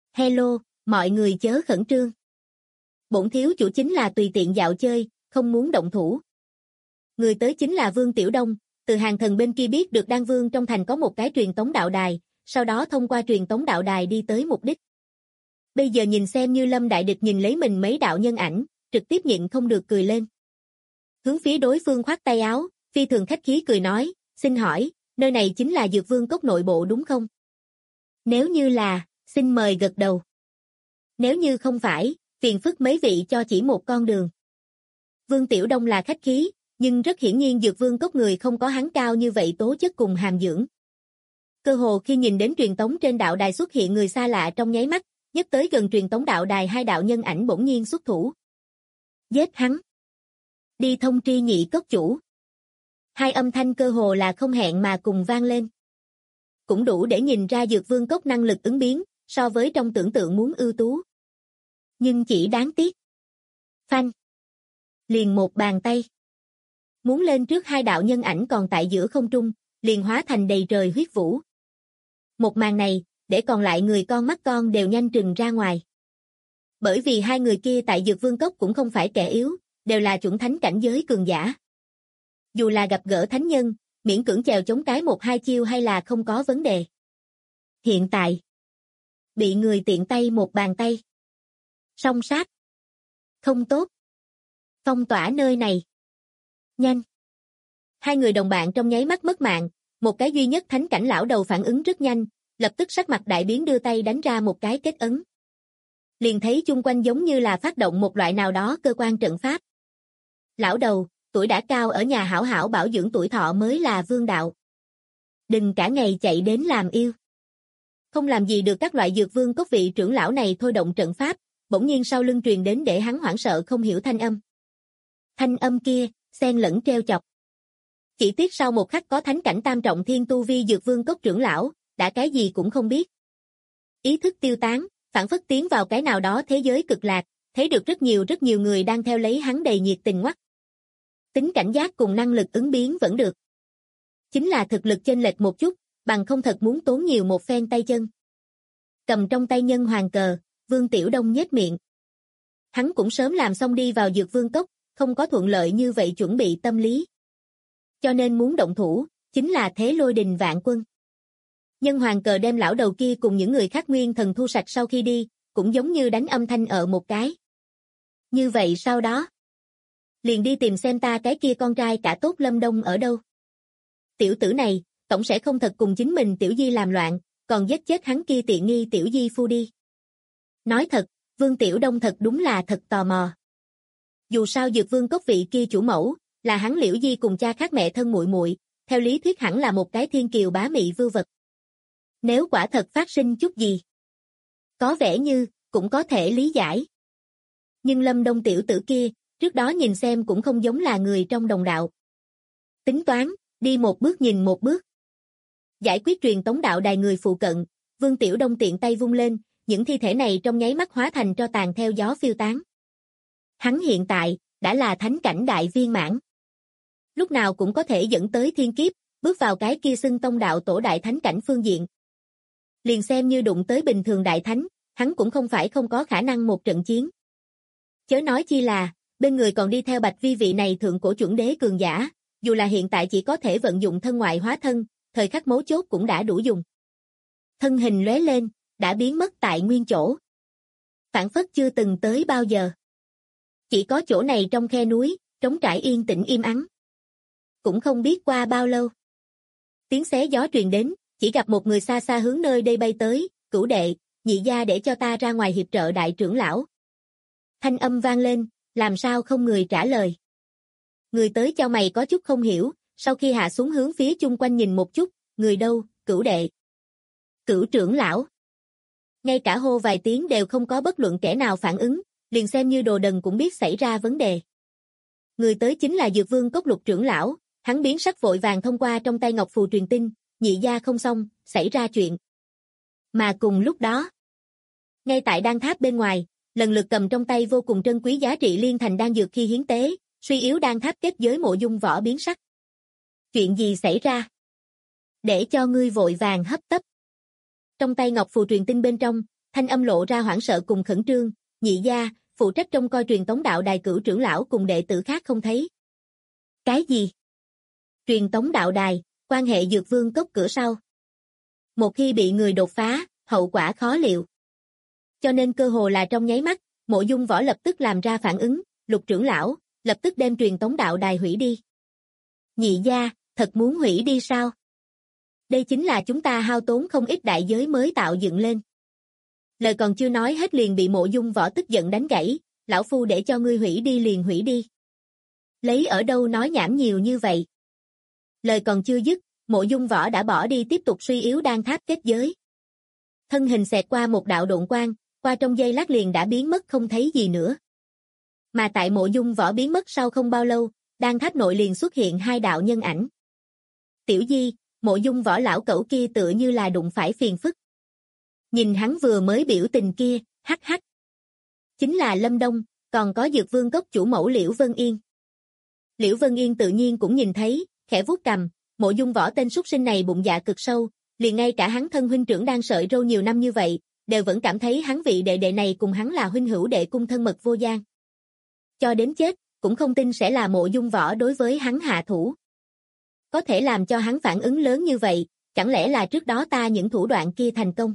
Hello, mọi người chớ khẩn trương. Bổn thiếu chủ chính là tùy tiện dạo chơi, không muốn động thủ. Người tới chính là Vương Tiểu Đông, từ hàng thần bên kia biết được Đan Vương trong thành có một cái truyền tống đạo đài, sau đó thông qua truyền tống đạo đài đi tới mục đích. Bây giờ nhìn xem như Lâm đại địch nhìn lấy mình mấy đạo nhân ảnh, trực tiếp nhịn không được cười lên. Hướng phía đối phương khoát tay áo, phi thường khách khí cười nói, xin hỏi, nơi này chính là Dược Vương cốc nội bộ đúng không? Nếu như là, xin mời gật đầu. Nếu như không phải, phiền phức mấy vị cho chỉ một con đường. Vương Tiểu Đông là khách khí, nhưng rất hiển nhiên Dược Vương cốc người không có hắn cao như vậy tố chất cùng hàm dưỡng. Cơ hồ khi nhìn đến truyền tống trên đạo đài xuất hiện người xa lạ trong nháy mắt, nhất tới gần truyền tống đạo đài hai đạo nhân ảnh bỗng nhiên xuất thủ. Giết hắn. Đi thông tri nhị cốc chủ. Hai âm thanh cơ hồ là không hẹn mà cùng vang lên. Cũng đủ để nhìn ra Dược Vương cốc năng lực ứng biến, so với trong tưởng tượng muốn ưu tú. Nhưng chỉ đáng tiếc. Phanh. Liền một bàn tay. Muốn lên trước hai đạo nhân ảnh còn tại giữa không trung, liền hóa thành đầy trời huyết vũ. Một màn này, để còn lại người con mắt con đều nhanh trừng ra ngoài. Bởi vì hai người kia tại Dược Vương cốc cũng không phải kẻ yếu, đều là chuẩn thánh cảnh giới cường giả. Dù là gặp gỡ thánh nhân, miễn cưỡng chèo chống cái một hai chiêu hay là không có vấn đề. Hiện tại, bị người tiện tay một bàn tay. Song sát. Không tốt. Phong tỏa nơi này. Nhanh. Hai người đồng bạn trong nháy mắt mất mạng, một cái duy nhất thánh cảnh lão đầu phản ứng rất nhanh, lập tức sắc mặt đại biến đưa tay đánh ra một cái kết ấn. Liền thấy chung quanh giống như là phát động một loại nào đó cơ quan trận pháp. Lão đầu, tuổi đã cao ở nhà hảo hảo bảo dưỡng tuổi thọ mới là vương đạo. Đừng cả ngày chạy đến làm yêu. Không làm gì được các loại Dược Vương cốc vị trưởng lão này thôi động trận pháp, bỗng nhiên sau lưng truyền đến để hắn hoảng sợ không hiểu thanh âm. Thanh âm kia, xen lẫn treo chọc. Chỉ tiếc sau một khắc có thánh cảnh tam trọng thiên tu vi Dược Vương cốc trưởng lão, đã cái gì cũng không biết. Ý thức tiêu tán, phản phất tiến vào cái nào đó thế giới cực lạc, thấy được rất nhiều người đang theo lấy hắn đầy nhiệt tình ngoắt. Tính cảnh giác cùng năng lực ứng biến vẫn được. Chính là thực lực chênh lệch một chút, bằng không thật muốn tốn nhiều một phen tay chân. Cầm trong tay nhân hoàng cờ, Vương Tiểu Đông nhếch miệng. Hắn cũng sớm làm xong đi vào Dược Vương cốc, không có thuận lợi như vậy chuẩn bị tâm lý. Cho nên muốn động thủ, chính là thế lôi đình vạn quân. Nhân hoàng cờ đem lão đầu kia cùng những người khác nguyên thần thu sạch sau khi đi, cũng giống như đánh âm thanh ở một cái. Như vậy sau đó, liền đi tìm xem ta cái kia con trai cả tốt Lâm Đông ở đâu. Tiểu tử này, tổng sẽ không thật cùng chính mình Tiểu Di làm loạn, còn giết chết hắn kia tiện nghi Tiểu Di phu đi. Nói thật, Vương Tiểu Đông thật đúng là thật tò mò. Dù sao Dược Vương cốc vị kia chủ mẫu, là hắn Liễu Di cùng cha khác mẹ thân muội muội, theo lý thuyết hẳn là một cái thiên kiều bá mị vưu vật. Nếu quả thật phát sinh chút gì, có vẻ như, cũng có thể lý giải. Nhưng Lâm Đông tiểu tử kia, trước đó nhìn xem cũng không giống là người trong đồng đạo. Tính toán, đi một bước nhìn một bước. Giải quyết truyền tống đạo đài người phụ cận, Vương Tiểu Đông tiện tay vung lên, những thi thể này trong nháy mắt hóa thành tro tàn theo gió phiêu tán. Hắn hiện tại, đã là thánh cảnh đại viên mãn. Lúc nào cũng có thể dẫn tới thiên kiếp, bước vào cái kia xưng tông đạo tổ đại thánh cảnh phương diện. Liền xem như đụng tới bình thường đại thánh, hắn cũng không phải không có khả năng một trận chiến. Chớ nói chi là, bên người còn đi theo Bạch Vi vị này thượng cổ chuẩn đế cường giả, dù là hiện tại chỉ có thể vận dụng thân ngoại hóa thân, thời khắc mấu chốt cũng đã đủ dùng. Thân hình lóe lên, đã biến mất tại nguyên chỗ. Phản phất chưa từng tới bao giờ. Chỉ có chỗ này trong khe núi, trống trải yên tĩnh im ắng. Cũng không biết qua bao lâu. Tiếng xé gió truyền đến, chỉ gặp một người xa xa hướng nơi đây bay tới, Cửu đệ, nhị gia để cho ta ra ngoài hiệp trợ đại trưởng lão. Thanh âm vang lên, làm sao không người trả lời. Người tới chau mày có chút không hiểu, sau khi hạ xuống hướng phía chung quanh nhìn một chút, người đâu, Cửu đệ. Cửu trưởng lão. Ngay cả hô vài tiếng đều không có bất luận kẻ nào phản ứng, liền xem như đồ đần cũng biết xảy ra vấn đề. Người tới chính là Dược Vương cốc Lục trưởng lão, hắn biến sắc vội vàng thông qua trong tay ngọc phù truyền tin, nhị gia không xong, xảy ra chuyện. Mà cùng lúc đó, ngay tại đan tháp bên ngoài, lần lượt cầm trong tay vô cùng trân quý giá trị liên thành đan dược khi hiến tế, suy yếu đan tháp kết giới Mộ Dung Võ biến sắc. Chuyện gì xảy ra? Để cho ngươi vội vàng hấp tấp. Trong tay ngọc phù truyền tin bên trong, thanh âm lộ ra hoảng sợ cùng khẩn trương, nhị gia, phụ trách trông coi truyền tống đạo đài Cửu trưởng lão cùng đệ tử khác không thấy. Cái gì? Truyền tống đạo đài, quan hệ Dược Vương cốc cửa sau. Một khi bị người đột phá, hậu quả khó liệu. Cho nên cơ hồ là trong nháy mắt, Mộ Dung Võ lập tức làm ra phản ứng, Lục trưởng lão, lập tức đem truyền tống đạo đài hủy đi. Nhị gia, thật muốn hủy đi sao? Đây chính là chúng ta hao tốn không ít đại giới mới tạo dựng lên. Lời còn chưa nói hết liền bị Mộ Dung Võ tức giận đánh gãy, lão phu để cho ngươi hủy đi liền hủy đi. Lấy ở đâu nói nhảm nhiều như vậy? Lời còn chưa dứt, Mộ Dung Võ đã bỏ đi tiếp tục suy yếu đan tháp kết giới. Thân hình xẹt qua một đạo độn quang, qua trong giây lát liền đã biến mất không thấy gì nữa. Mà tại Mộ Dung Võ biến mất sau không bao lâu, đan tháp nội liền xuất hiện hai đạo nhân ảnh. Tiểu Di, Mộ Dung Võ lão cẩu kia tựa như là đụng phải phiền phức. Nhìn hắn vừa mới biểu tình kia, hắc hắc. Chính là Lâm Đông, còn có Dược Vương cốc chủ mẫu Liễu Vân Yên. Liễu Vân Yên tự nhiên cũng nhìn thấy, khẽ vuốt cằm, Mộ Dung Võ tên súc sinh này bụng dạ cực sâu, liền ngay cả hắn thân huynh trưởng đang sợi râu nhiều năm như vậy, đều vẫn cảm thấy hắn vị đệ đệ này cùng hắn là huynh hữu đệ cung thân mật vô gian. Cho đến chết, cũng không tin sẽ là Mộ Dung Võ đối với hắn hạ thủ. Có thể làm cho hắn phản ứng lớn như vậy, chẳng lẽ là trước đó ta những thủ đoạn kia thành công.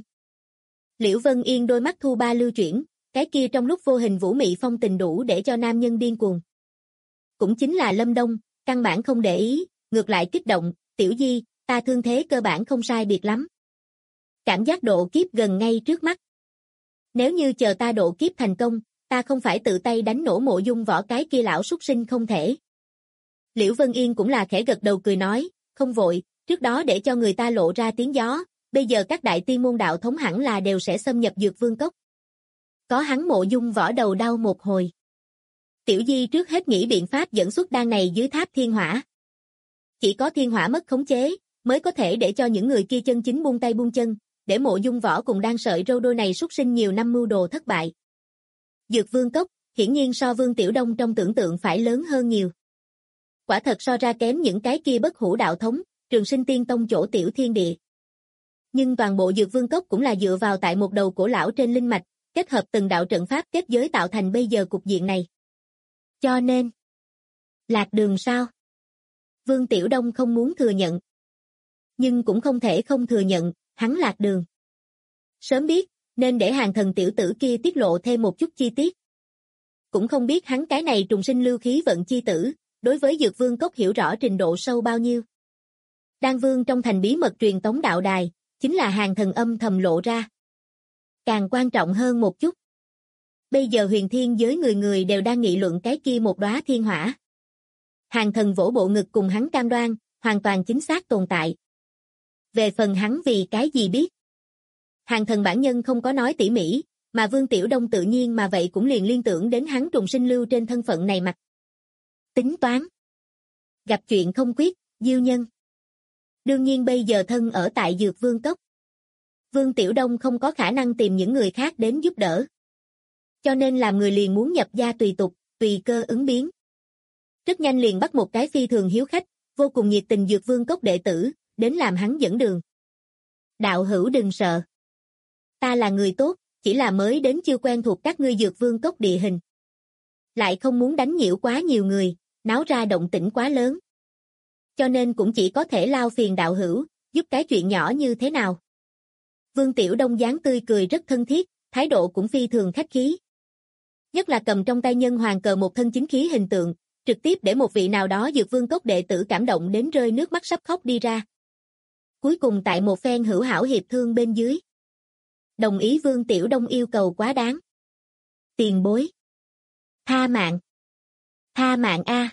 Liễu Vân Yên đôi mắt thu ba lưu chuyển, cái kia trong lúc vô hình vũ mị phong tình đủ để cho nam nhân điên cuồng. Cũng chính là Lâm Đông, căn bản không để ý, ngược lại kích động, Tiểu Di, ta thương thế cơ bản không sai biệt lắm. Cảm giác độ kiếp gần ngay trước mắt. Nếu như chờ ta độ kiếp thành công, ta không phải tự tay đánh nổ Mộ Dung Võ cái kia lão súc sinh không thể. Liễu Vân Yên cũng là khẽ gật đầu cười nói, không vội, trước đó để cho người ta lộ ra tiếng gió, bây giờ các đại tiên môn đạo thống hẳn là đều sẽ xâm nhập Dược Vương cốc. Có hắn Mộ Dung Võ đầu đau một hồi. Tiểu Di trước hết nghĩ biện pháp dẫn xuất đan này dưới tháp thiên hỏa. Chỉ có thiên hỏa mất khống chế, mới có thể để cho những người kia chân chính buông tay buông chân, để Mộ Dung Võ cùng đang sợi râu đôi này súc sinh nhiều năm mưu đồ thất bại. Dược Vương cốc, hiển nhiên so Vương Tiểu Đông trong tưởng tượng phải lớn hơn nhiều. Quả thật so ra kém những cái kia bất hủ đạo thống, Trường Sinh Tiên Tông chỗ tiểu thiên địa. Nhưng toàn bộ Dược Vương cốc cũng là dựa vào tại một đầu cổ lão trên linh mạch, kết hợp từng đạo trận pháp kết giới tạo thành bây giờ cục diện này. Cho nên, lạc đường sao? Vương Tiểu Đông không muốn thừa nhận. Nhưng cũng không thể không thừa nhận, hắn lạc đường. Sớm biết, nên để Hàng Thần tiểu tử kia tiết lộ thêm một chút chi tiết. Cũng không biết hắn cái này trùng sinh lưu khí vận chi tử, đối với Dược Vương cốc hiểu rõ trình độ sâu bao nhiêu. Đan Vương trong thành bí mật truyền tống đạo đài, chính là Hàng Thần âm thầm lộ ra. Càng quan trọng hơn một chút. Bây giờ huyền thiên giới người người đều đang nghị luận cái kia một đóa thiên hỏa. Hàng Thần vỗ bộ ngực cùng hắn cam đoan, hoàn toàn chính xác tồn tại. Về phần hắn vì cái gì biết. Hàng Thần bản nhân không có nói tỉ mỉ, mà Vương Tiểu Đông tự nhiên mà vậy cũng liền liên tưởng đến hắn trùng sinh lưu trên thân phận này mặt. Tính toán. Gặp chuyện không quyết, diêu nhân. Đương nhiên bây giờ thân ở tại Dược Vương cốc. Vương Tiểu Đông không có khả năng tìm những người khác đến giúp đỡ. Cho nên làm người liền muốn nhập gia tùy tục, tùy cơ ứng biến. Rất nhanh liền bắt một cái phi thường hiếu khách, vô cùng nhiệt tình Dược Vương cốc đệ tử, đến làm hắn dẫn đường. Đạo hữu đừng sợ. Ta là người tốt, chỉ là mới đến chưa quen thuộc các ngươi Dược Vương cốc địa hình. Lại không muốn đánh nhiễu quá nhiều người, náo ra động tĩnh quá lớn. Cho nên cũng chỉ có thể lao phiền đạo hữu, giúp cái chuyện nhỏ như thế nào. Vương Tiểu Đông dáng tươi cười rất thân thiết, thái độ cũng phi thường khách khí. Nhất là cầm trong tay nhân hoàng cờ một thân chính khí hình tượng, trực tiếp để một vị nào đó Dược Vương cốc đệ tử cảm động đến rơi nước mắt sắp khóc đi ra. Cuối cùng tại một phen hữu hảo hiệp thương bên dưới. Đồng ý Vương Tiểu Đông yêu cầu quá đáng. Tiền bối. Tha mạng. Tha mạng a.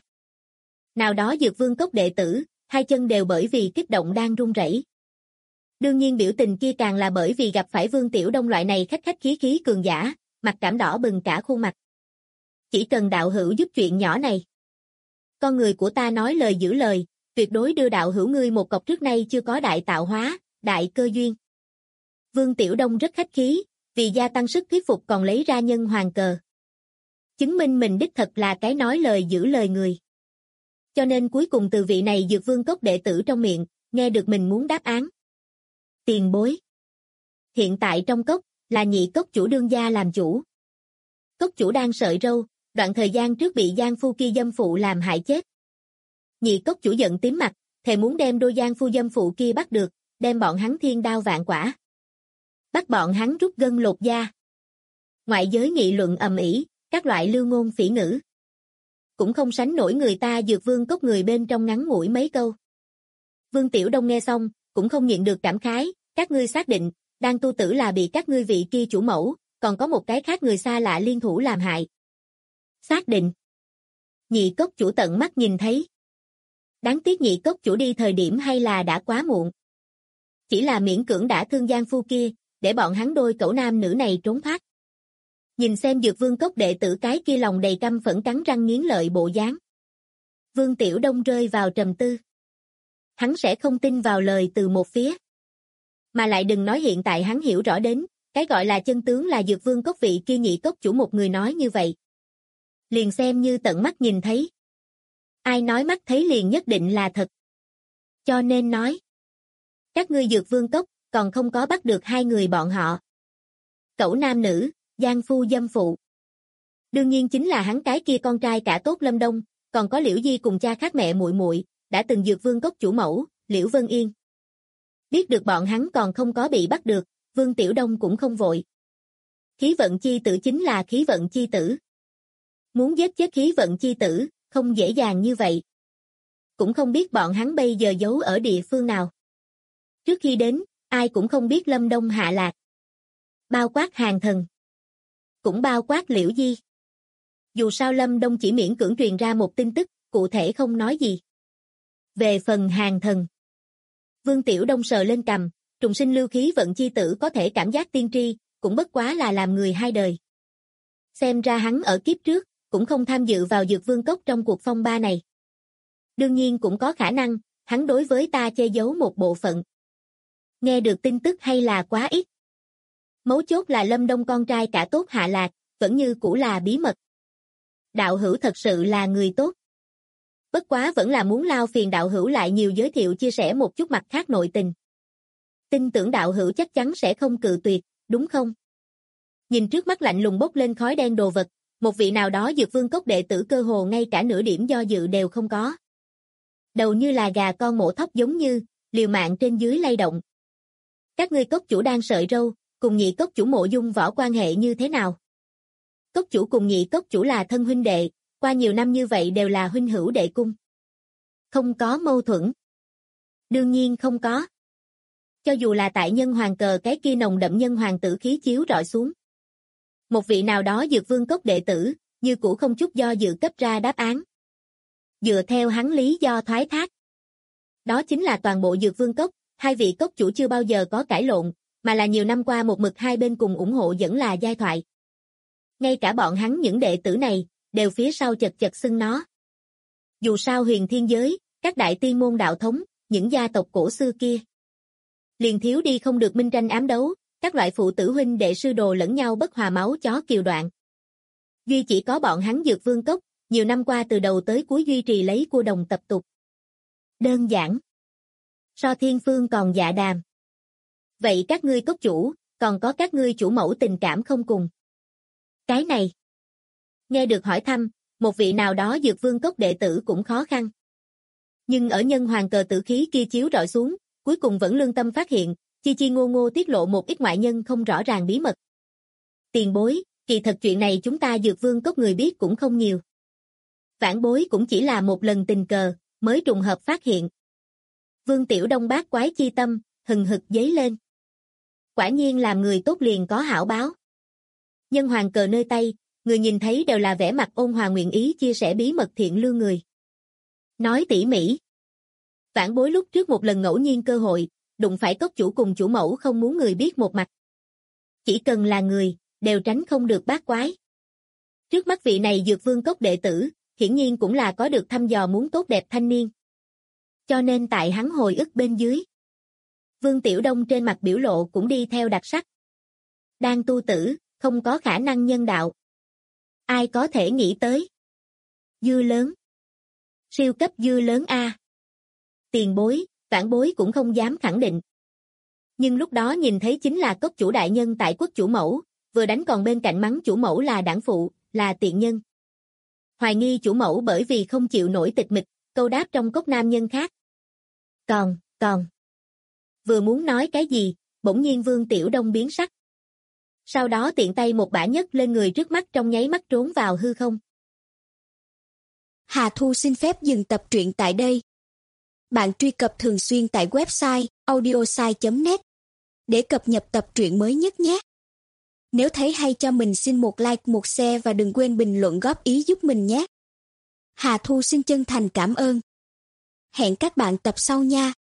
Nào đó Dược Vương cốc đệ tử, hai chân đều bởi vì kích động đang run rẩy. Đương nhiên biểu tình kia càng là bởi vì gặp phải Vương Tiểu Đông loại này khách khách khí khí cường giả, mặt cảm đỏ bừng cả khuôn mặt. Chỉ cần đạo hữu giúp chuyện nhỏ này. Con người của ta nói lời giữ lời, tuyệt đối đưa đạo hữu ngươi một cọc trước nay chưa có đại tạo hóa, đại cơ duyên. Vương Tiểu Đông rất khách khí, vì gia tăng sức thuyết phục còn lấy ra nhân hoàng cờ. Chứng minh mình đích thật là cái nói lời giữ lời người. Cho nên cuối cùng từ vị này Dược Vương cốc đệ tử trong miệng, nghe được mình muốn đáp án. Tiền bối. Hiện tại trong cốc, là nhị cốc chủ đương gia làm chủ. Cốc chủ đang sợi râu, đoạn thời gian trước bị giang phu kia dâm phụ làm hại chết. Nhị cốc chủ giận tím mặt, thề muốn đem đôi giang phu dâm phụ kia bắt được, đem bọn hắn thiên đao vạn quả. Bắt bọn hắn rút gân lột da. Ngoại giới nghị luận ầm ĩ, các loại lưu ngôn phỉ ngữ. Cũng không sánh nổi người ta Dược Vương cốc người bên trong ngắn ngủi mấy câu. Vương Tiểu Đông nghe xong, cũng không nhịn được cảm khái, các ngươi xác định, đang tu tử là bị các ngươi vị kia chủ mẫu, còn có một cái khác người xa lạ liên thủ làm hại. Xác định. Nhị cốc chủ tận mắt nhìn thấy. Đáng tiếc nhị cốc chủ đi thời điểm hay là đã quá muộn. Chỉ là miễn cưỡng đã thương giang phu kia, để bọn hắn đôi cẩu nam nữ này trốn thoát. Nhìn xem Dược Vương cốc đệ tử cái kia lòng đầy căm phẫn cắn răng nghiến lợi bộ dáng. Vương Tiểu Đông rơi vào trầm tư. Hắn sẽ không tin vào lời từ một phía. Mà lại đừng nói hiện tại hắn hiểu rõ đến, cái gọi là chân tướng là Dược Vương cốc vị kia nhị cốc chủ một người nói như vậy. Liền xem như tận mắt nhìn thấy. Ai nói mắt thấy liền nhất định là thật. Cho nên nói. Các ngươi Dược Vương cốc, còn không có bắt được hai người bọn họ. Cẩu nam nữ, giang phu dâm phụ. Đương nhiên chính là hắn cái kia con trai cả tốt Lâm Đông, còn có Liễu Di cùng cha khác mẹ muội muội, đã từng Dược Vương cốc chủ mẫu, Liễu Vân Yên. Biết được bọn hắn còn không có bị bắt được, Vương Tiểu Đông cũng không vội. Khí vận chi tử chính là khí vận chi tử. Muốn giết chết khí vận chi tử, không dễ dàng như vậy. Cũng không biết bọn hắn bây giờ giấu ở địa phương nào. Trước khi đến, ai cũng không biết Lâm Đông hạ lạc. Bao quát Hàng Thần. Cũng bao quát Liễu Di. Dù sao Lâm Đông chỉ miễn cưỡng truyền ra một tin tức, cụ thể không nói gì. Về phần Hàng Thần. Vương Tiểu Đông sờ lên cằm, trùng sinh lưu khí vận chi tử có thể cảm giác tiên tri, cũng bất quá là làm người hai đời. Xem ra hắn ở kiếp trước, cũng không tham dự vào Dược Vương cốc trong cuộc phong ba này. Đương nhiên cũng có khả năng, hắn đối với ta che giấu một bộ phận. Nghe được tin tức hay là quá ít. Mấu chốt là Lâm Đông con trai cả tốt hạ lạc, vẫn như cũ là bí mật. Đạo hữu thật sự là người tốt. Bất quá vẫn là muốn lao phiền đạo hữu lại nhiều giới thiệu chia sẻ một chút mặt khác nội tình. Tin tưởng đạo hữu chắc chắn sẽ không cự tuyệt, đúng không? Nhìn trước mắt lạnh lùng bốc lên khói đen đồ vật, một vị nào đó Dược Vương cốc đệ tử cơ hồ ngay cả nửa điểm do dự đều không có. Đầu như là gà con mổ thóc giống như, liều mạng trên dưới lay động. Các ngươi cốc chủ đang sợi râu, cùng nhị cốc chủ Mộ Dung Võ quan hệ như thế nào? Cốc chủ cùng nhị cốc chủ là thân huynh đệ, qua nhiều năm như vậy đều là huynh hữu đệ cung. Không có mâu thuẫn. Đương nhiên không có. Cho dù là tại nhân hoàng cờ cái kia nồng đậm nhân hoàng tử khí chiếu rọi xuống. Một vị nào đó Dược Vương cốc đệ tử, như cũ không chút do dự cấp ra đáp án. Dựa theo hắn lý do thoái thác. Đó chính là toàn bộ Dược Vương cốc, hai vị cốc chủ chưa bao giờ có cãi lộn, mà là nhiều năm qua một mực hai bên cùng ủng hộ vẫn là giai thoại. Ngay cả bọn hắn những đệ tử này, đều phía sau chật chật xưng nó. Dù sao huyền thiên giới, các đại tiên môn đạo thống, những gia tộc cổ xưa kia. Liền thiếu đi không được minh tranh ám đấu, các loại phụ tử huynh đệ sư đồ lẫn nhau bất hòa máu chó kiều đoạn. Duy chỉ có bọn hắn Dược Vương cốc, nhiều năm qua từ đầu tới cuối duy trì lấy cua đồng tập tục. Đơn giản. So thiên phương còn dạ đàm. Vậy các ngươi cốc chủ, còn có các ngươi chủ mẫu tình cảm không cùng? Cái này. Nghe được hỏi thăm, một vị nào đó Dược Vương cốc đệ tử cũng khó khăn. Nhưng ở nhân hoàng cờ tử khí kia chiếu rọi xuống, cuối cùng vẫn lương tâm phát hiện, chi chi ngô ngô tiết lộ một ít ngoại nhân không rõ ràng bí mật. Tiền bối, kỳ thật chuyện này chúng ta Dược Vương cốc người biết cũng không nhiều. Vãn bối cũng chỉ là một lần tình cờ, mới trùng hợp phát hiện. Vương Tiểu Đông bát quái chi tâm, hừng hực dấy lên. Quả nhiên làm người tốt liền có hảo báo. Nhân hoàng cờ nơi tay, người nhìn thấy đều là vẻ mặt ôn hòa nguyện ý chia sẻ bí mật thiện lương người. Nói tỉ mỉ. Vãn bối lúc trước một lần ngẫu nhiên cơ hội, đụng phải cốc chủ cùng chủ mẫu không muốn người biết một mặt. Chỉ cần là người, đều tránh không được bát quái. Trước mắt vị này Dược Vương cốc đệ tử, hiển nhiên cũng là có được thăm dò muốn tốt đẹp thanh niên. Cho nên tại hắn hồi ức bên dưới. Vương Tiểu Đông trên mặt biểu lộ cũng đi theo đặc sắc. Đang tu tử, không có khả năng nhân đạo. Ai có thể nghĩ tới? Dư lớn. Siêu cấp dư lớn A. Tiền bối, vãn bối cũng không dám khẳng định. Nhưng lúc đó nhìn thấy chính là cốc chủ đại nhân tại quốc chủ mẫu, vừa đánh còn bên cạnh mắng chủ mẫu là đảng phụ, là tiện nhân. Hoài nghi chủ mẫu bởi vì không chịu nổi tịch mịch, câu đáp trong cốc nam nhân khác. Còn. Vừa muốn nói cái gì, bỗng nhiên Vương Tiểu Đông biến sắc. Sau đó tiện tay một bả nhấc lên người trước mắt trong nháy mắt trốn vào hư không. Hà Thu xin phép dừng tập truyện tại đây. Bạn truy cập thường xuyên tại website audiosai.net để cập nhật tập truyện mới nhất nhé. Nếu thấy hay cho mình xin một like, một share và đừng quên bình luận góp ý giúp mình nhé. Hà Thu xin chân thành cảm ơn. Hẹn các bạn tập sau nha.